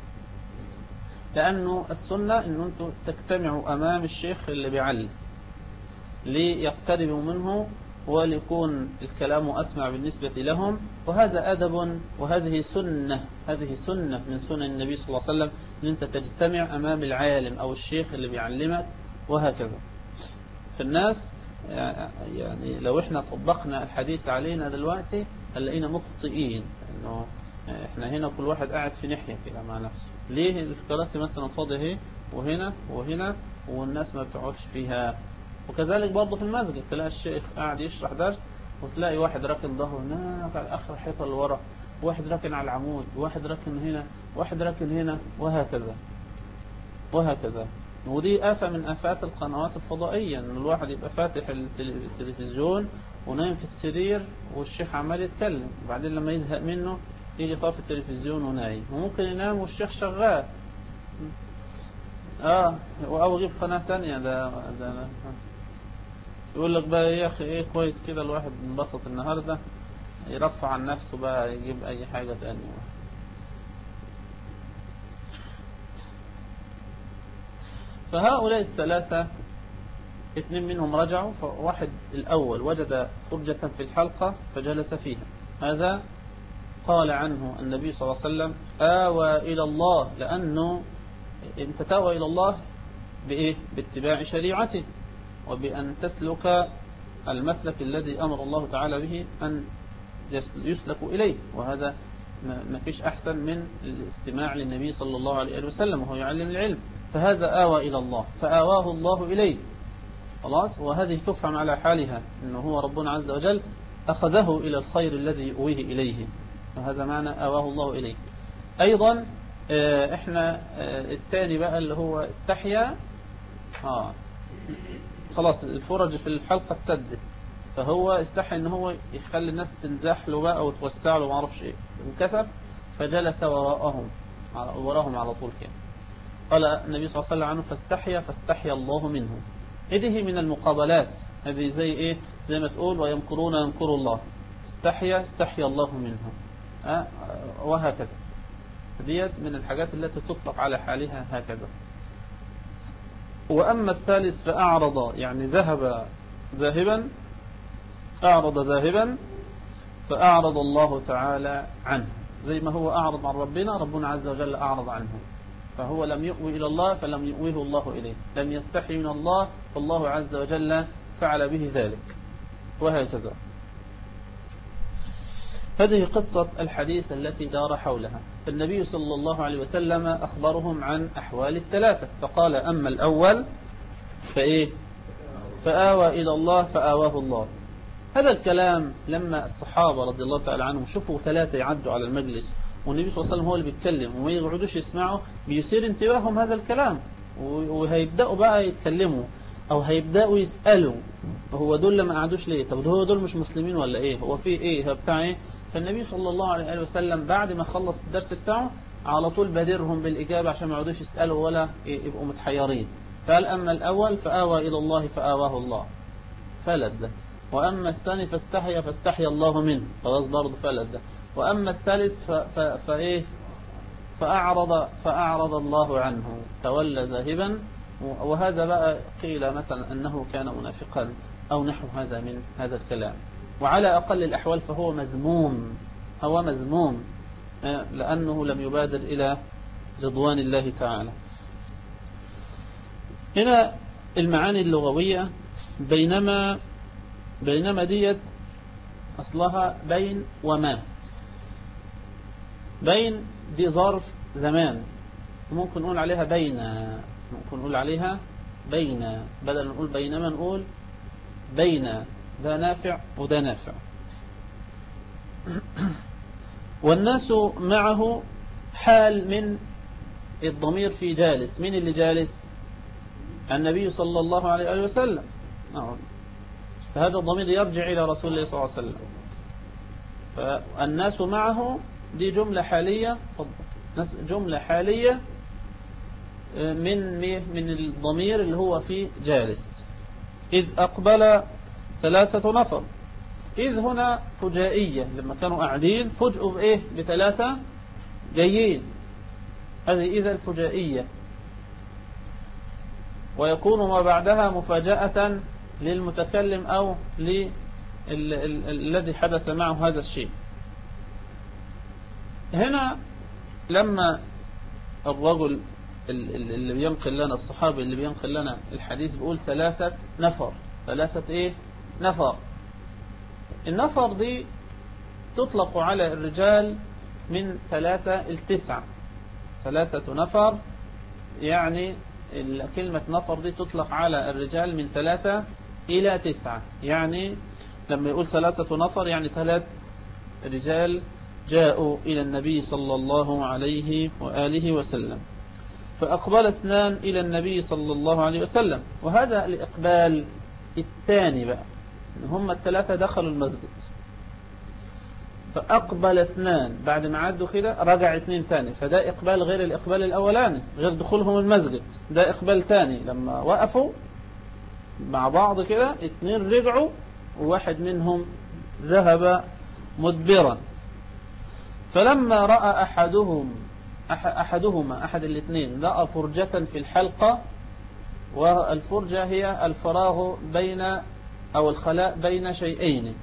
لانه السنة ان انتم تجتمعوا امام الشيخ اللي بيعلم ليقتربوا منه وليكون الكلام أسمع بالنسبة لهم. وهذا أدب وهذه سنة، هذه سنة من سنن النبي صلى الله عليه وسلم، أن أنت تجتمع أمام العالم أو الشيخ اللي بيعلمك وهكذا. فالناس يعني لو احنا طبقنا الحديث علينا دلوقتي هنلاقينا مخطئين، انه احنا هنا كل واحد قاعد في ناحية كده مع نفسه. ليه الكراسي مثلا فاضية اهي وهنا وهنا والناس ما بتقعدش فيها؟ وكذلك برضه في المسجد تلاقي الشيخ قاعد يشرح درس وتلاقي واحد راكن ظهره هناك على اخر الحيطه اللي ورا، واحد راكن على العمود، واحد راكن هنا، واحد راكن هنا، وهكذا. ودي آفة من آفات القنوات الفضائية، ان الواحد يبقى فاتح التلفزيون ونايم في السرير والشيخ عمال يتكلم، وبعدين لما يزهق منه يجي طافي التلفزيون ونايم، وممكن ينام والشيخ شغال او يجيب قناة تانية. ده يقول لك بقى يا اخي ايه كويس كده الواحد انبسط النهاردة، يرفع عن نفسه بقى يجيب اي حاجة تانية. فهؤلاء 3 2 منهم رجعوا، فواحد الأول وجد فرجة في الحلقة فجلس فيها، هذا قال عنه النبي صلى الله عليه وسلم آوى إلى الله، لأنه انت تاوى إلى الله بإيه؟ باتباع شريعته وبأن تسلك المسلك الذي أمر الله تعالى به أن يسلك إليه، وهذا ما فيش أحسن من الاستماع للنبي صلى الله عليه وسلم وهو يعلم العلم. فهذا آوى إلى الله فآواه الله إليه خلاص. وهذه تفهم على حالها أنه هو ربنا عز وجل أخذه إلى الخير الذي يؤويه إليه، فهذا معنى آواه الله إليه. أيضا احنا الثاني بقى اللي هو استحيا، خلاص الفرج في الحلقة تسدت، فهو استحي ان هو يخلي الناس تنزح له بقى وتوسع له ما اعرفش ايه، انكسف فجلس وراهم على طول كده. قال النبي صلى الله عليه وسلم عنه فاستحيا الله منه. هذه من المقابلات، هذه زي ايه، زي ما تقول ويمكرون يمكر الله، استحيا الله منه، وهكذا. ديت من الحاجات التي تطلق على حالها هكذا. وأما الثالث فأعرض، يعني أعرض ذاهبا فأعرض الله تعالى عنه، زي ما هو أعرض عن ربنا عز وجل أعرض عنه، فهو لم يؤوي إلى الله فلم يؤويه الله إليه، لم يستحي من الله فالله عز وجل فعل به ذلك، وهكذا. هذه قصة الحديث التي دار حولها. فالنبي صلى الله عليه وسلم أخبرهم عن أحوال الثلاثة، فقال أما الأول فآوى إلى الله فآواه الله. هذا الكلام لما الصحابة رضي الله تعالى عنهم شوفوا ثلاثة يعدوا على المجلس والنبي صلى الله عليه وسلم هو اللي بيتكلم وما يقعدوش يسمعوا، بيثير انتباههم هذا الكلام، وهيبدأوا بقى يتكلموا أو هيبدأوا يسألوا هو دول ما قعدوش ليه؟ طب هو دول مش مسلمين ولا إيه؟ هو في إيه؟ هو بتاع إيه؟ فالنبي صلى الله عليه وسلم بعد ما خلص الدرس بتاعه على طول بادرهم بالإجابة عشان ما يقعدوش يسألوا ولا يبقوا متحيرين. فقال أما الأول فآوى إلى الله فآواه الله، فلت ده. وأما الثاني فاستحيا الله منه، خلاص برضه فلت ده. وأما الثالث فأعرض الله عنه تولى ذاهبا. وهذا بقى قيل مثلا أنه كان منافقا أو نحو هذا من هذا الكلام. وعلى أقل الأحوال فهو مذموم، لأنه لم يبادر إلى رضوان الله تعالى. هنا المعاني اللغوية بينما ديت أصلها بين وما. بين دي ظرف زمان، ممكن نقول عليها بين، بدل نقول بينما نقول بين، ده نافع وده نافع. والناس معه حال من الضمير في جالس. من اللي جالس؟ النبي صلى الله عليه وسلم، فهذا الضمير يرجع إلى رسول الله صلى الله عليه وسلم. فالناس معه دي جملة حالية، جملة حالية من الضمير اللي هو في جالس. إذ أقبل 3 نفر، إذ هنا فجائية، لما كانوا قاعدين فجأوا ب3 جايين، هذه إذا الفجائية. ويكون ما بعدها مفاجأة للمتكلم أو الذي حدث معه هذا الشيء. هنا لما الرجل اللي بينقل لنا، الصحابي اللي بينقل لنا الحديث بيقول 3 نفر، 3 نفر. النفر دي تطلق على الرجال من 3 إلى 9، 3 نفر، يعني كلمة نفر دي تطلق على الرجال من 3 إلى 9. يعني لما يقول 3 نفر يعني 3 رجال جاءوا إلى النبي صلى الله عليه وآله وسلم. فأقبل 2 إلى النبي صلى الله عليه وسلم، وهذا الإقبال الثاني بقى، هم 3 دخلوا المسجد، فأقبل 2 بعد ما عدوا كده رجع 2 ثاني، فده إقبال غير الإقبال الأولاني، غير دخولهم المسجد، ده إقبال ثاني. لما وقفوا مع بعض كده 2 رجعوا وواحد منهم ذهب مدبرا. فلما رأى أحدهما أحد الاثنين رأى فرجة في الحلقة، والفرجة هي الفراغ بين أو الخلاء بين شيئين،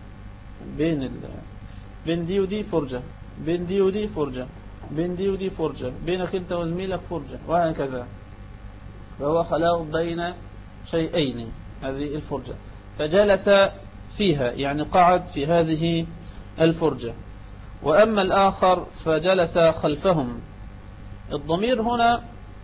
بين دي ودي فرجة، بين دي ودي فرجة، بين دي ودي فرجة، بينك أنت وزميلك فرجة، وهكذا. فهو خلاء بين شيئين، هذه الفرجة. فجلس فيها يعني قعد في هذه الفرجة. وأما الآخر فجلس خلفهم. الضمير هنا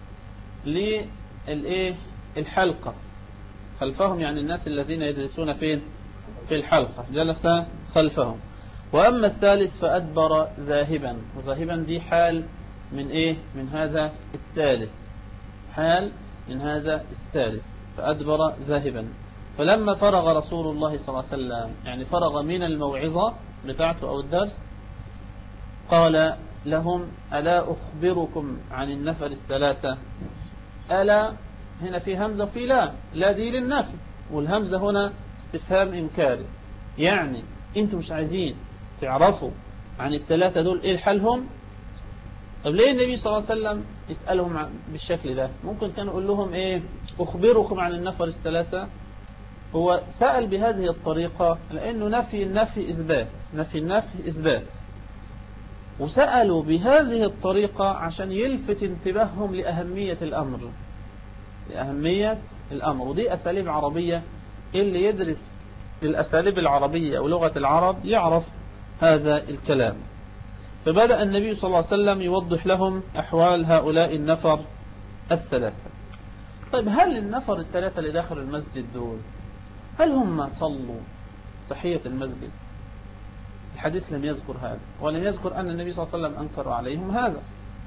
للحلقة، خلفهم يعني الناس الذين يجلسون فين؟ في الحلقة، جلس خلفهم. وأما الثالث فأدبر ذاهبا، وذاهبا دي حال من من هذا الثالث، حال من هذا الثالث، فأدبر ذاهبا. فلما فرغ رسول الله صلى الله عليه وسلم، يعني فرغ من الموعظة بتاعته أو الدرس، قال لهم: ألا أخبركم عن النفر الثلاثة؟ ألا هنا في همزة وفي لا دي للنفي، والهمزة هنا استفهام إنكاري، يعني أنتم مش عايزين تعرفوا عن الثلاثة دول إيه حالهم؟ طب ليه النبي صلى الله عليه وسلم يسألهم بالشكل ده؟ ممكن كان يقول لهم أخبركم عن النفر الثلاثة. هو سأل بهذه الطريقة لأنه نفي النفي إثبات، نفي النفي إثبات، وسألوا بهذه الطريقة عشان يلفت انتباههم لأهمية الأمر، لأهمية الأمر. ودي أساليب عربية، اللي يدرس الأساليب العربية أو لغة العرب يعرف هذا الكلام. فبدأ النبي صلى الله عليه وسلم يوضح لهم أحوال هؤلاء النفر الثلاثة. طيب هل النفر الثلاثة اللي داخل المسجد دول هل هم صلوا تحية المسجد؟ الحديث لم يذكر هذا، ولم يذكر أن النبي صلى الله عليه وسلم أنكر عليهم هذا.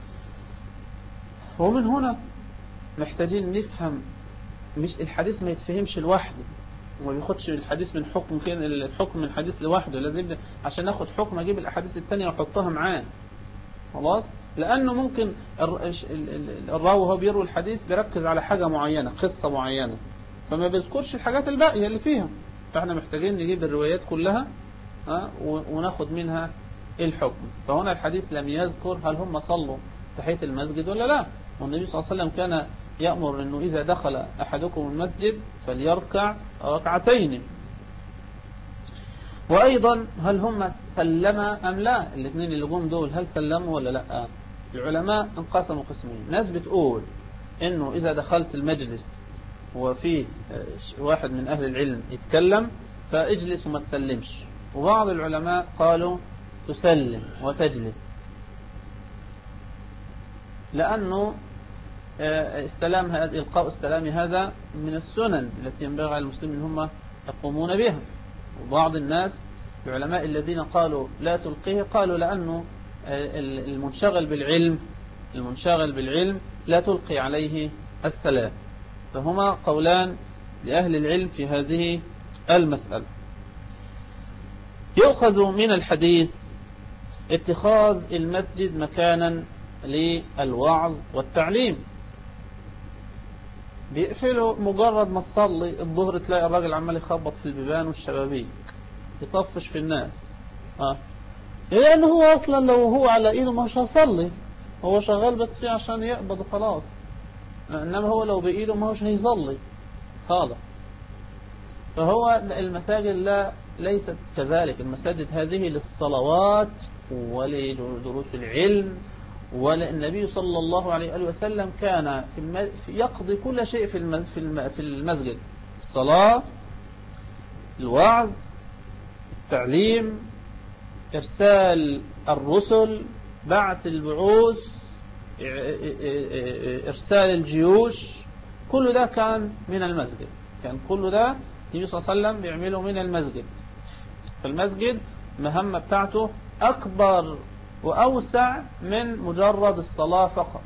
ومن هنا محتاجين نفهم، مش الحديث ما يتفهمش لوحده، وما بياخدش الحديث من حكم كده، الحكم من حديث لوحده، لازم عشان ناخد حكم اجيب الاحاديث التانية واحطها معاه خلاص. لانه ممكن الراوي وهو بيروي الحديث بيركز على حاجة معينة، قصة معينة، فما بيذكرش الحاجات الباقية اللي فيها. فاحنا محتاجين نجيب الروايات كلها وناخد منها الحكم. فهنا الحديث لم يذكر هل هم صلوا تحية المسجد ولا لا. والنبي صلى الله عليه وسلم كان يأمر أنه إذا دخل أحدكم المسجد فليركع ركعتين. وأيضا هل هم سلم أم لا؟ الاثنين اللي قوم دول هل سلموا ولا لا؟ العلماء انقسموا قسمين. ناس بتقول أنه إذا دخلت المجلس وفيه واحد من أهل العلم يتكلم فاجلس وما تسلمش، وبعض العلماء قالوا تسلم وتجلس، لأنه السلام هذا، إلقاء السلام هذا من السنن التي ينبغي على المسلمين هم يقومون بها. وبعض الناس العلماء الذين قالوا لا تلقيه قالوا لأنه المنشغل بالعلم لا تلقي عليه السلام. فهما قولان لأهل العلم في هذه المسألة. يؤخذ من الحديث اتخاذ المسجد مكانا للوعظ والتعليم. بيقفلوا مجرد ما تصلي الظهر تلاقي الراجل عمال يخبط في البيبان والشبابيك يطفش في الناس، لأن هو أصلا لو هو على إيده ما هوش هيصلي، هو شغال بس فيه عشان يقبض وخلاص، إنما هو لو بإيده ما هوش هيصلي خالص. فهو المساجد ليست كذلك. المساجد هذه للصلوات ولدروس العلم. والنبي صلى الله عليه وسلم كان يقضي كل شيء في المسجد: الصلاة، الوعظ، التعليم، إرسال الرسل، بعث البعوث، إرسال الجيوش، كل ده كان من المسجد. كان كل ده النبي صلى الله عليه وسلم بيعمله من المسجد. فالمسجد مهمة بتاعته أكبر وأوسع من مجرد الصلاة فقط.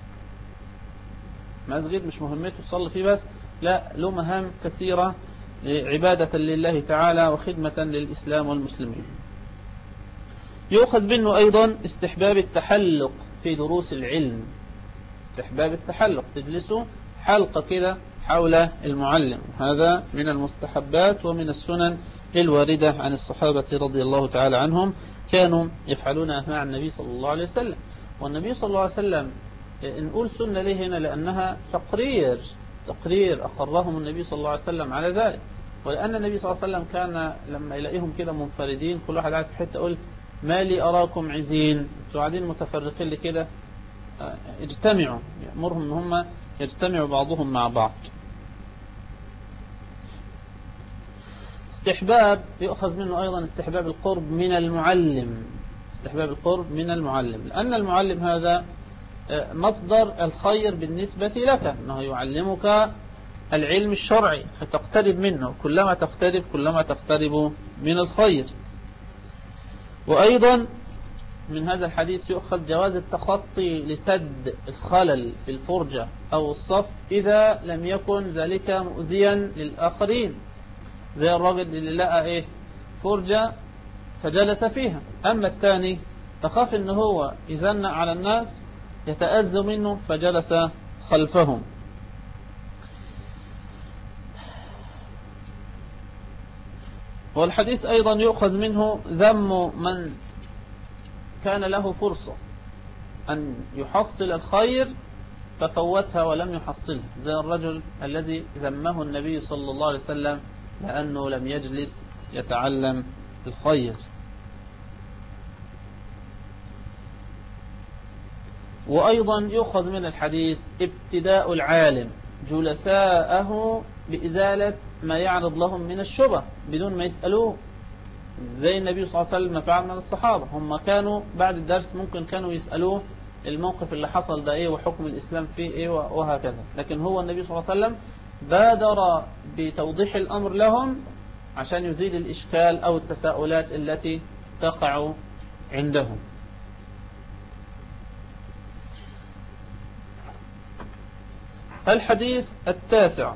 مسجد مش مهمته تصلي فيه بس، لا، له مهام كثيرة عبادة لله تعالى وخدمة للإسلام والمسلمين. يؤخذ منه أيضا استحباب التحلق في دروس العلم. استحباب التحلق، تجلسوا حلقة كده حول المعلم، هذا من المستحبات ومن السنن الواردة عن الصحابة رضي الله تعالى عنهم، كانوا يفعلونها مع النبي صلى الله عليه وسلم. والنبي صلى الله عليه وسلم نقول سنة ليه هنا؟ لأنها تقرير أقرهم النبي صلى الله عليه وسلم على ذلك. ولأن النبي صلى الله عليه وسلم كان لما يلاقيهم كده منفردين، كل واحد قاعد في حتة، يقول: ما لي أراكم عزين، انتوا قاعدين متفرقين لي كده، اجتمعوا، يأمرهم ان هم يجتمعوا بعضهم مع بعض. استحباب يؤخذ منه أيضا استحباب القرب من المعلم. استحباب القرب من المعلم، لأن المعلم هذا مصدر الخير بالنسبة لك، أنه يعلمك العلم الشرعي فتقترب منه، كلما تقترب من الخير. وأيضا من هذا الحديث يؤخذ جواز التخطي لسد الخلل في الفرجة أو الصف إذا لم يكن ذلك مؤذيا للآخرين، زي الراجل اللي لقى فرجة فجلس فيها. أما الثاني تخاف إن هو يزنق على الناس يتأذوا منه فجلس خلفهم. والحديث أيضا يؤخذ منه ذم من كان له فرصة أن يحصل الخير ففوتها ولم يحصلها، زي الرجل الذي ذمه النبي صلى الله عليه وسلم لأنه لم يجلس يتعلم الخير. وأيضا يؤخذ من الحديث ابتداء العالم جلساءه بإزالة ما يعرض لهم من الشبه بدون ما يسألوه، زي النبي صلى الله عليه وسلم فعل من الصحابة. هم كانوا بعد الدرس ممكن كانوا يسألوه الموقف اللي حصل ده وحكم الإسلام فيه وهكذا، لكن هو النبي صلى الله عليه وسلم بادر بتوضيح الأمر لهم عشان يزيل الإشكال أو التساؤلات التي تقع عندهم. الحديث 9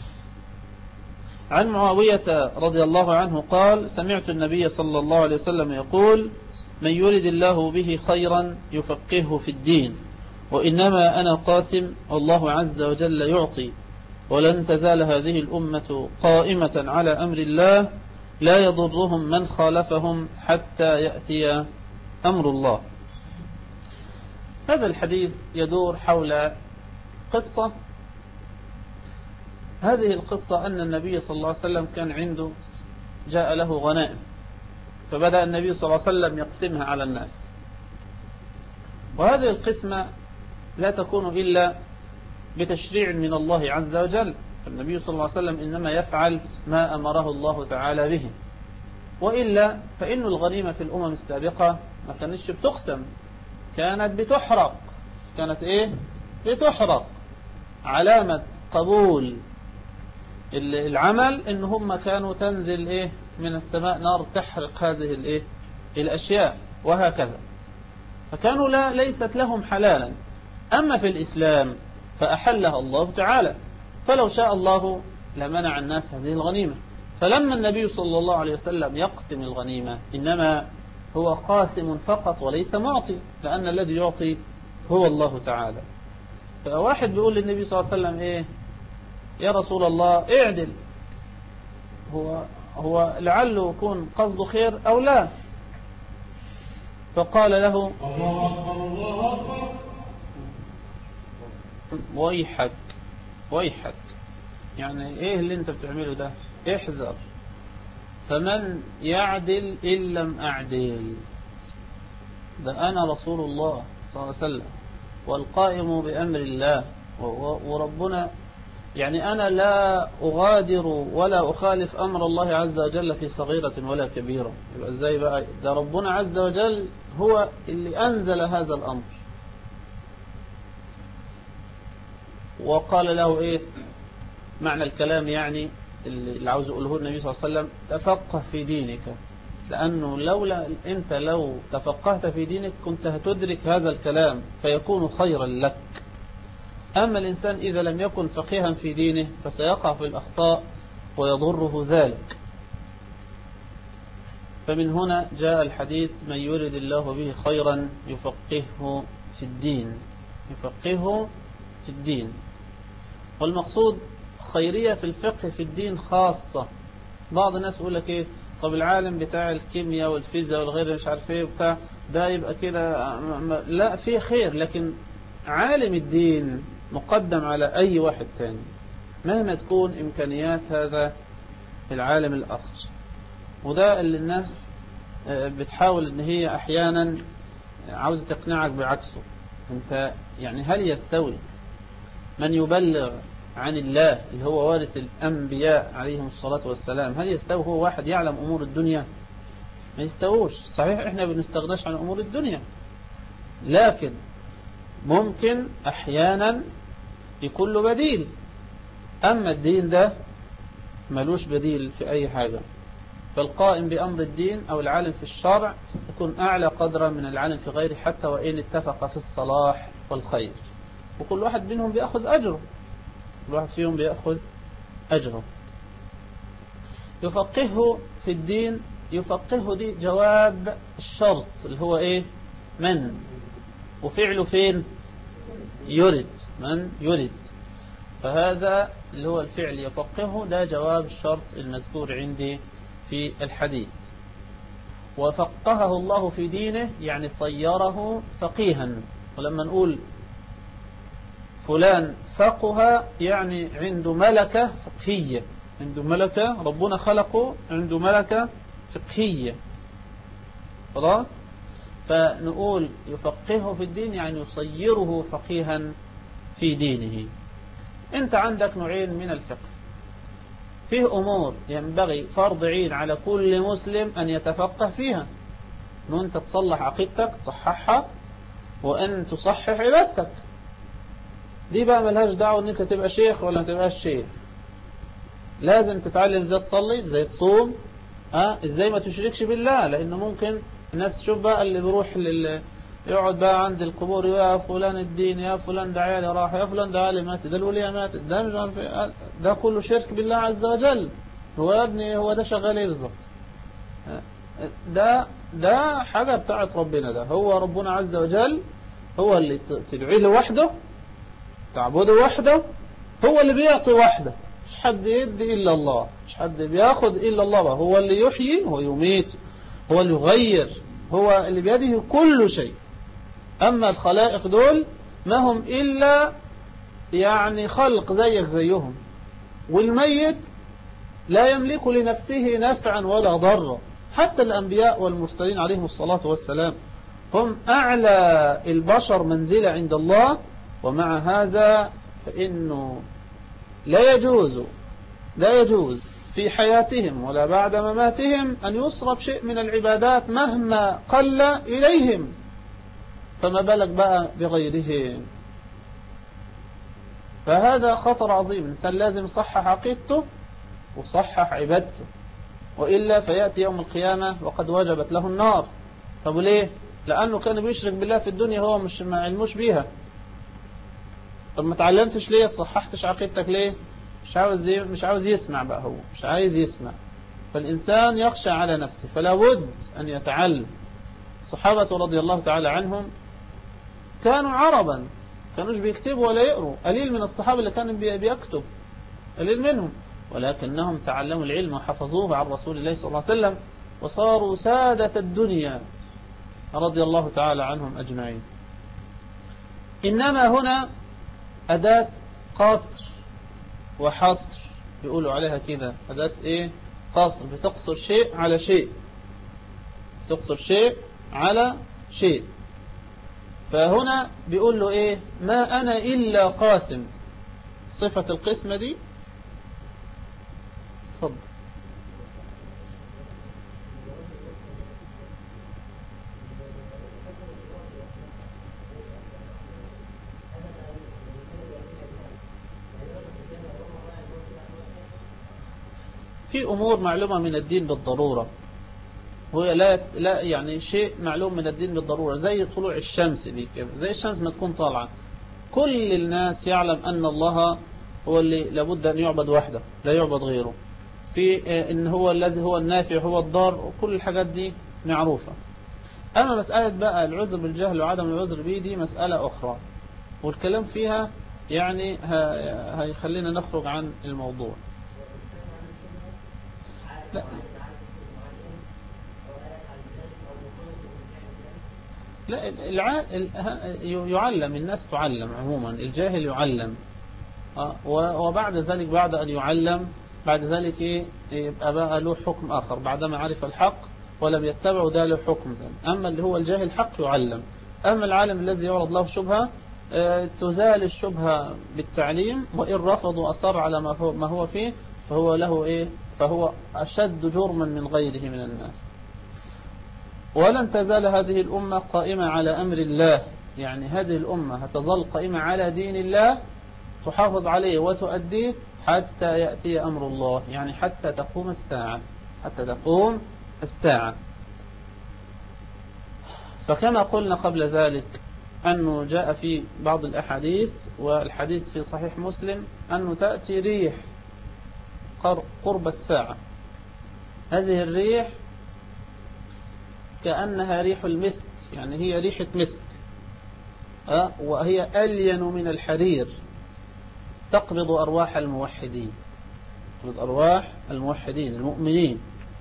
عن معاوية رضي الله عنه قال: سمعت النبي صلى الله عليه وسلم يقول: من يرد الله به خيرا يفقهه في الدين، وإنما أنا قاسم والله عز وجل يعطي، ولن تزال هذه الأمة قائمة على أمر الله لا يضرهم من خالفهم حتى يأتي أمر الله. هذا الحديث يدور حول قصة. هذه القصة أن النبي صلى الله عليه وسلم كان عنده جاء له غنائم، فبدأ النبي صلى الله عليه وسلم يقسمها على الناس، وهذه القسمة لا تكون إلا بتشريع من الله عز وجل، فالنبي صلى الله عليه وسلم إنما يفعل ما أمره الله تعالى به، وإلا فإن الغنيمة في الأمم السابقة ما كانتش بتقسم، كانت بتحرق. كانت بتحرق. علامة قبول العمل إن هم كانوا تنزل من السماء نار تحرق هذه الأشياء وهكذا، فكانوا ليست لهم حلالا. أما في الإسلام فأحلها الله تعالى، فلو شاء الله لمنع الناس هذه الغنيمة. فلما النبي صلى الله عليه وسلم يقسم الغنيمة إنما هو قاسم فقط وليس معطي، لأن الذي يعطي هو الله تعالى. فواحد بيقول للنبي صلى الله عليه وسلم يا رسول الله اعدل، هو لعله يكون قصده خير أو لا. فقال له ويحك يعني اللي انت بتعمله ده، احذر، فمن يعدل إن لم أعدل. ده أنا رسول الله صلى الله عليه وسلم والقائم بأمر الله، وربنا يعني أنا لا أغادر ولا أخالف أمر الله عز وجل في صغيرة ولا كبيرة. يبقى إزاي بقى؟ ده ربنا عز وجل هو اللي أنزل هذا الأمر. وقال له معنى الكلام، يعني اللي عاوز يقوله النبي صلى الله عليه وسلم: تفقه في دينك، لأنه أنت لو تفقهت في دينك كنت هتدرك هذا الكلام فيكون خيرا لك. أما الإنسان إذا لم يكن فقيها في دينه فسيقع في الأخطاء ويضره ذلك. فمن هنا جاء الحديث: من يرد الله به خيرا يفقهه في الدين. يفقهه في الدين. والمقصود خيرية في الفقه في الدين خاصة. بعض الناس يقول لك طب العالم بتاع الكيمياء والفيزياء والغير مش عارف بتاع ده يبقى كده لا، فيه خير، لكن عالم الدين مقدم على أي واحد تاني مهما تكون إمكانيات هذا العالم الآخر. وده اللي الناس بتحاول ان هي أحيانا عاوز تقنعك بعكسه. انت يعني هل يستوي من يبلغ عن الله اللي هو وارث الأنبياء عليهم الصلاة والسلام، هل يستوي هو واحد يعلم أمور الدنيا ما يستووش. صحيح احنا بنستغناش عن أمور الدنيا، لكن ممكن أحيانا يكون له بديل. أما الدين ده ملوش بديل في أي حاجة، فالقائم بأمر الدين أو العالم في الشرع يكون أعلى قدرا من العالم في غيره، حتى وإن اتفق في الصلاح والخير، وكل واحد منهم بيأخذ أجره، كل واحد فيهم بيأخذ أجره. يفقهه في الدين، يفقهه دي جواب الشرط اللي هو إيه؟ من، وفعله فين؟ يرد، من يرد. فهذا اللي هو الفعل يفقهه، ده جواب الشرط المذكور عندي في الحديث. وفقهه الله في دينه يعني صيره فقيها. ولما نقول فلان فقه يعني عنده ملكة فقهية، عنده ملكة، ربنا خلقه عنده ملكة فقهية، خلاص. فنقول يفقهه في الدين يعني يصيره فقيها في دينه. انت عندك نوعين من الفقه، فيه أمور ينبغي فرض عين على كل مسلم أن يتفقه فيها، أن أنت تصلح عقيدتك تصححها، وأن تصحح عبادتك. دي بقى ملهاش دعوة أن أنت تبقى شيخ ولا ما تبقاش شيخ، لازم تتعلم ازاي تصلي، ازاي تصوم، ازاي ما تشركش بالله. لأنه ممكن الناس تشوف بقى اللي بيروح يقعد بقى عند القبور، يا فلان الدين، يا فلان ده عيالي راح، يا فلان ده عالي مات، ده الولية مات، ده مش عارف، ده كله شرك بالله عز وجل. هو يا ابني هو ده شغال ايه بالظبط؟ ده حاجة بتاعت ربنا، ده هو ربنا عز وجل هو اللي تدعيه لوحده، تعبده وحده، هو اللي بيعطي وحده، مش حد يدي إلا الله، مش حد بياخد إلا الله بقى. هو اللي يحيي ويميت، هو اللي يغير، هو اللي بيده كل شيء. أما الخلائق دول ما هم إلا يعني خلق زيك زيهم، والميت لا يملك لنفسه نفعا ولا ضرا. حتى الأنبياء والمرسلين عليهم الصلاة والسلام هم أعلى البشر منزلة عند الله، ومع هذا فإنه لا يجوز في حياتهم ولا بعد مماتهم أن يصرف شيء من العبادات مهما قل إليهم، فما بالك بقى بغيرهم. فهذا خطر عظيم. الإنسان لازم يصحح عقيدته وصحح عبادته، وإلا فيأتي يوم القيامة وقد وجبت له النار. طب ليه؟ لأنه كان بيشرك بالله في الدنيا، هو ما علموش بيها. طب ما تعلمتش ليه؟ تصححتش عقيدتك ليه؟ مش عاوز يسمع بقى، هو مش عايز يسمع. فالإنسان يخشى على نفسه، فلا بد أن يتعلم. الصحابة رضي الله تعالى عنهم كانوا عربا، كانوش بيكتبوا ولا يقروا، قليل من الصحابة اللي كانوا بيكتب، قليل منهم، ولكنهم تعلموا العلم وحفظوه عن رسول الله صلى الله عليه وسلم، وصاروا سادة الدنيا رضي الله تعالى عنهم أجمعين. إنما هنا أداة قصر وحصر، بيقولوا عليها كده أداة إيه؟ قصر، بتقصر شيء على شيء، تقصر شيء على شيء. فهنا بيقول له إيه؟ ما أنا إلا قاسم. صفة القسمة دي تفضل. في أمور معلومة من الدين بالضرورة، هو لا يعني شيء معلوم من الدين بالضرورة، زي طلوع الشمس دي كده، زي الشمس ما تكون طالعة، كل الناس يعلم أن الله هو اللي لابد أن يعبد وحده، لا يعبد غيره، في إن هو الذي هو النافع هو الضار، وكل الحاجات دي معروفة. أما مسألة بقى العذر بالجهل وعدم العذر به، دي مسألة أخرى، والكلام فيها يعني هيخلينا نخرج عن الموضوع. لا يعلم، الناس تعلم عموما، الجاهل يعلم، وبعد ذلك بعد أن يعلم بعد ذلك يبقى بقى له حكم آخر، بعدما عرف الحق ولم يتبعه ده له حكم ثاني. أما اللي هو الجاهل حق يعلم. أما العالم الذي يعرض له شبهة تزال الشبهة بالتعليم، وإن رفض وأصر على ما هو فيه فهو له فهو أشد جرما من غيره من الناس. ولن تزال هذه الأمة قائمة على أمر الله، يعني هذه الأمة هتظل قائمة على دين الله، تحافظ عليه وتؤديه حتى يأتي أمر الله، يعني حتى تقوم الساعة، حتى تقوم الساعة. فكما قلنا قبل ذلك أنه جاء في بعض الأحاديث، والحديث في صحيح مسلم، أنه تأتي ريح قرب الساعة. هذه الريح كأنها ريح المسك، يعني هي ريحة مسك، وهي ألين من الحرير، تقبض أرواح الموحدين، تقبض أرواح الموحدين المؤمنين،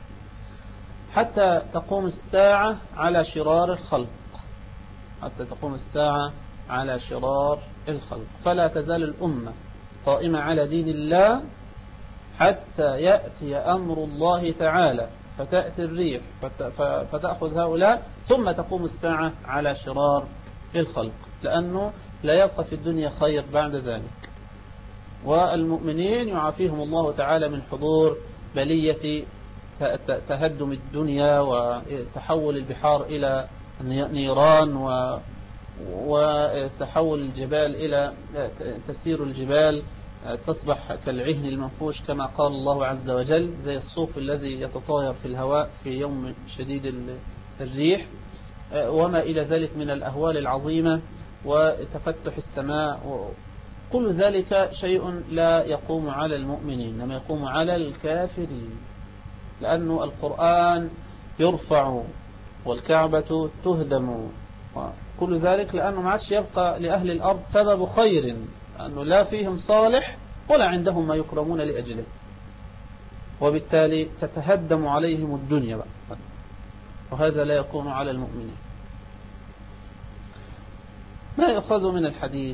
حتى تقوم الساعة على شرار الخلق، حتى تقوم الساعة على شرار الخلق. فلا تزال الأمة قائمة على دين الله حتى يأتي أمر الله تعالى، فتأتي الريح فتأخذ هؤلاء، ثم تقوم الساعة على شرار الخلق، لأنه لا يبقى في الدنيا خير بعد ذلك. والمؤمنين يعافيهم الله تعالى من حضور بلية تهدم الدنيا وتحول البحار إلى نيران، وتحول الجبال إلى تسير الجبال تصبح كالعهن المنفوش كما قال الله عز وجل، زي الصوف الذي يتطاير في الهواء في يوم شديد الريح، وما إلى ذلك من الأهوال العظيمة، وتفتح السماء. كل ذلك شيء لا يقوم على المؤمنين، إنما يقوم على الكافرين، لأنه القرآن يرفع والكعبة تهدم، كل ذلك لأنه ما عادش يبقى لأهل الأرض سبب خير، لأنه لا فيهم صالح ولا عندهم ما يكرمون لأجله، وبالتالي تتهدم عليهم الدنيا بقى، وهذا لا يكون على المؤمنين. ما يؤخذ من الحديث؟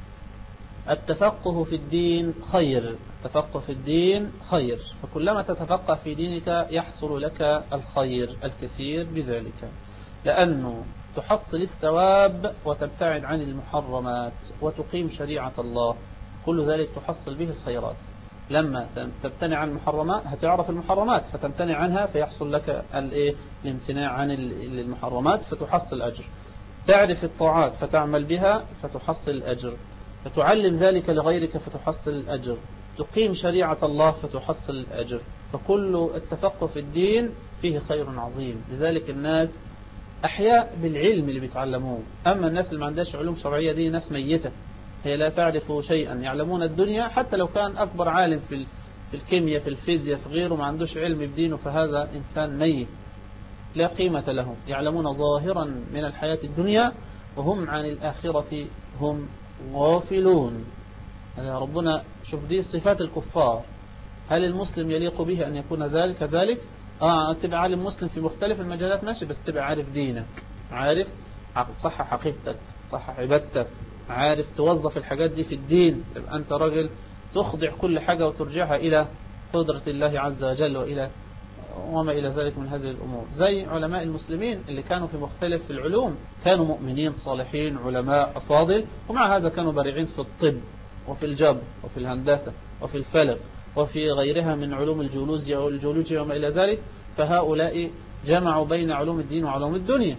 التفقه في الدين خير، التفقه في الدين خير، فكلما تتفقه في دينك يحصل لك الخير الكثير بذلك، لأنه تحصل الثواب وتبتعد عن المحرمات وتقيم شريعة الله، كل ذلك تحصل به الخيرات. لما تمتنع عن المحرمات هتعرف المحرمات فتمتنع عنها، فيحصل لك الامتناع عن المحرمات فتحصل أجر. تعرف الطاعات فتعمل بها فتحصل الأجر، فتعلم ذلك لغيرك فتحصل الأجر، تقيم شريعة الله فتحصل الأجر. فكل التفقه في الدين فيه خير عظيم. لذلك الناس أحياء بالعلم اللي بيتعلموه، أما الناس اللي ما عندهاش علوم شرعية دي ناس ميتة، هي لا تعرف شيئا، يعلمون الدنيا، حتى لو كان أكبر عالم في الكيمياء في الفيزياء في غيره ما عندوش علم بدينه، فهذا إنسان ميت لا قيمة له. يعلمون ظاهرا من الحياة الدنيا وهم عن الآخرة هم غافلون. ربنا شوف دي صفات الكفار، هل المسلم يليق به أن يكون ذلك كذلك؟ تبقى عالم مسلم في مختلف المجالات ماشي، بس تبقى عارف دينك، عارف صح حقيقتك، صح عبادتك، عارف توظف الحاجات دي في الدين، تبقى أنت راجل تخضع كل حاجة وترجعها إلى قدرة الله عز وجل وإلى وما إلى ذلك من هذه الأمور. زي علماء المسلمين اللي كانوا في مختلف العلوم، كانوا مؤمنين صالحين علماء أفاضل، ومع هذا كانوا بارعين في الطب وفي الجبر وفي الهندسة وفي الفلك وفي غيرها من علوم الجيولوجيا وما إلى ذلك. فهؤلاء جمعوا بين علوم الدين وعلوم الدنيا.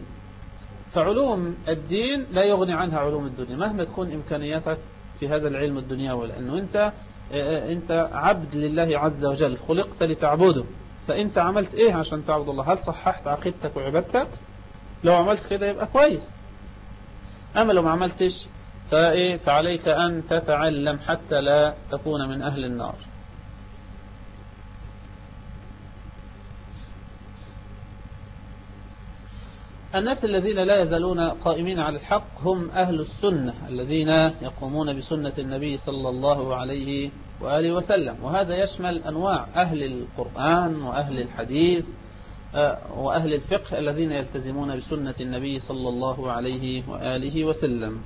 فعلوم الدين لا يغني عنها علوم الدنيا مهما تكون إمكانياتك في هذا العلم الدنيوي، لأنه أنت عبد لله عز وجل، خلقت لتعبده، فأنت عملت إيه عشان تعبد الله؟ هل صححت عقيدتك وعبادتك؟ لو عملت كده يبقى كويس، أما لو ما عملتش فعليك أن تتعلم حتى لا تكون من أهل النار. الناس الذين لا يزالون قائمين على الحق هم أهل السنة الذين يقومون بسنة النبي صلى الله عليه وآله وسلم، وهذا يشمل أنواع أهل القرآن وأهل الحديث وأهل الفقه الذين يلتزمون بسنة النبي صلى الله عليه وآله وسلم.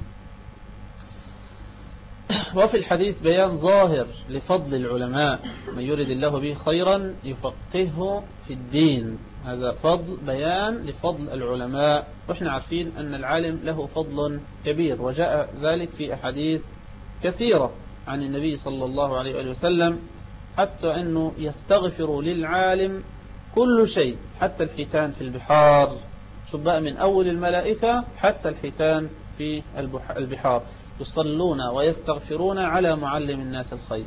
وفي الحديث بيان ظاهر لفضل العلماء، من يريد الله به خيرا يفقهه في الدين، هذا فضل بيان لفضل العلماء، وإحنا عارفين أن العالم له فضل كبير، وجاء ذلك في أحاديث كثيرة عن النبي صلى الله عليه وآله وسلم، حتى أنه يستغفر للعالم كل شيء، حتى الحيتان في البحار شوف بقى من أول الملائكة حتى الحيتان في البحار يصلون ويستغفرون على معلم الناس الخير.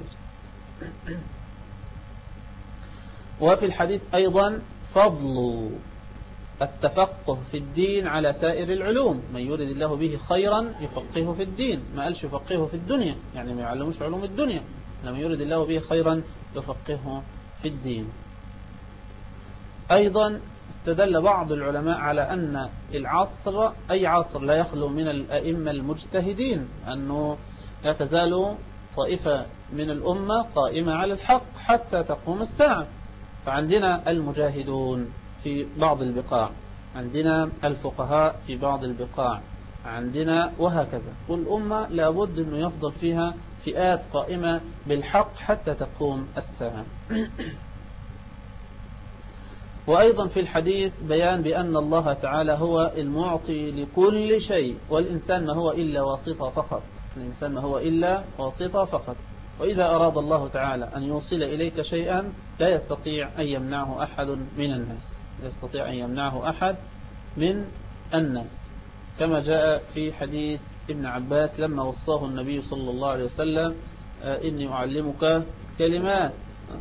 وفي الحديث أيضا فضل التفقه في الدين على سائر العلوم، من يريد الله به خيرا يفقهه في الدين، ما قالش يفقهه في الدنيا يعني ما يعلموش علوم الدنيا، لما يريد الله به خيرا يفقهه في الدين. أيضا استدل بعض العلماء على أن العصر أي عصر لا يخلو من الأئمة المجتهدين، أنه لا تزال طائفة من الأمة قائمة على الحق حتى تقوم الساعة. فعندنا المجاهدون في بعض البقاع، عندنا الفقهاء في بعض البقاع، عندنا وهكذا، والأمة لابد أنه يفضل فيها فئات قائمة بالحق حتى تقوم الساعة. وأيضا في الحديث بيان بأن الله تعالى هو المعطي لكل شيء، والإنسان ما هو إلا واسطة فقط، الإنسان ما هو إلا واسطة فقط، وإذا أراد الله تعالى أن يوصل إليك شيئا لا يستطيع أن يمنعه أحد من الناس، لا يستطيع أن يمنعه أحد من الناس، كما جاء في حديث ابن عباس لما وصاه النبي صلى الله عليه وسلم إني أعلمك كلمات.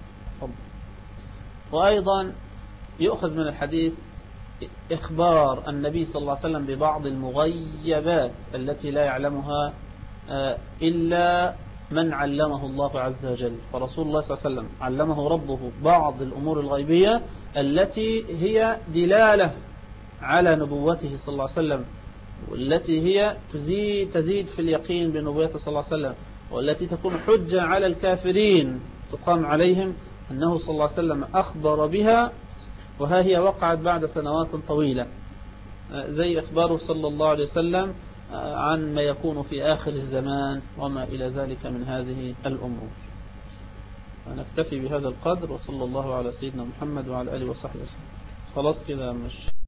وأيضا يؤخذ من الحديث إخبار النبي صلى الله عليه وسلم ببعض المغيبات التي لا يعلمها إلا من علمه الله عز وجل، فرسول الله صلى الله عليه وسلم علمه ربه بعض الأمور الغيبية التي هي دلالة على نبوته صلى الله عليه وسلم، والتي هي تزيد في اليقين بنبوته صلى الله عليه وسلم، والتي تكون حجة على الكافرين تقام عليهم أنه صلى الله عليه وسلم أخبر بها، وها هي وقعت بعد سنوات طويلة، زي إخباره صلى الله عليه وسلم عن ما يكون في آخر الزمان وما إلى ذلك من هذه الأمور. نكتفي بهذا القدر، وصلى الله على سيدنا محمد وعلى آله وصحبه وسلم. خلاص كده مش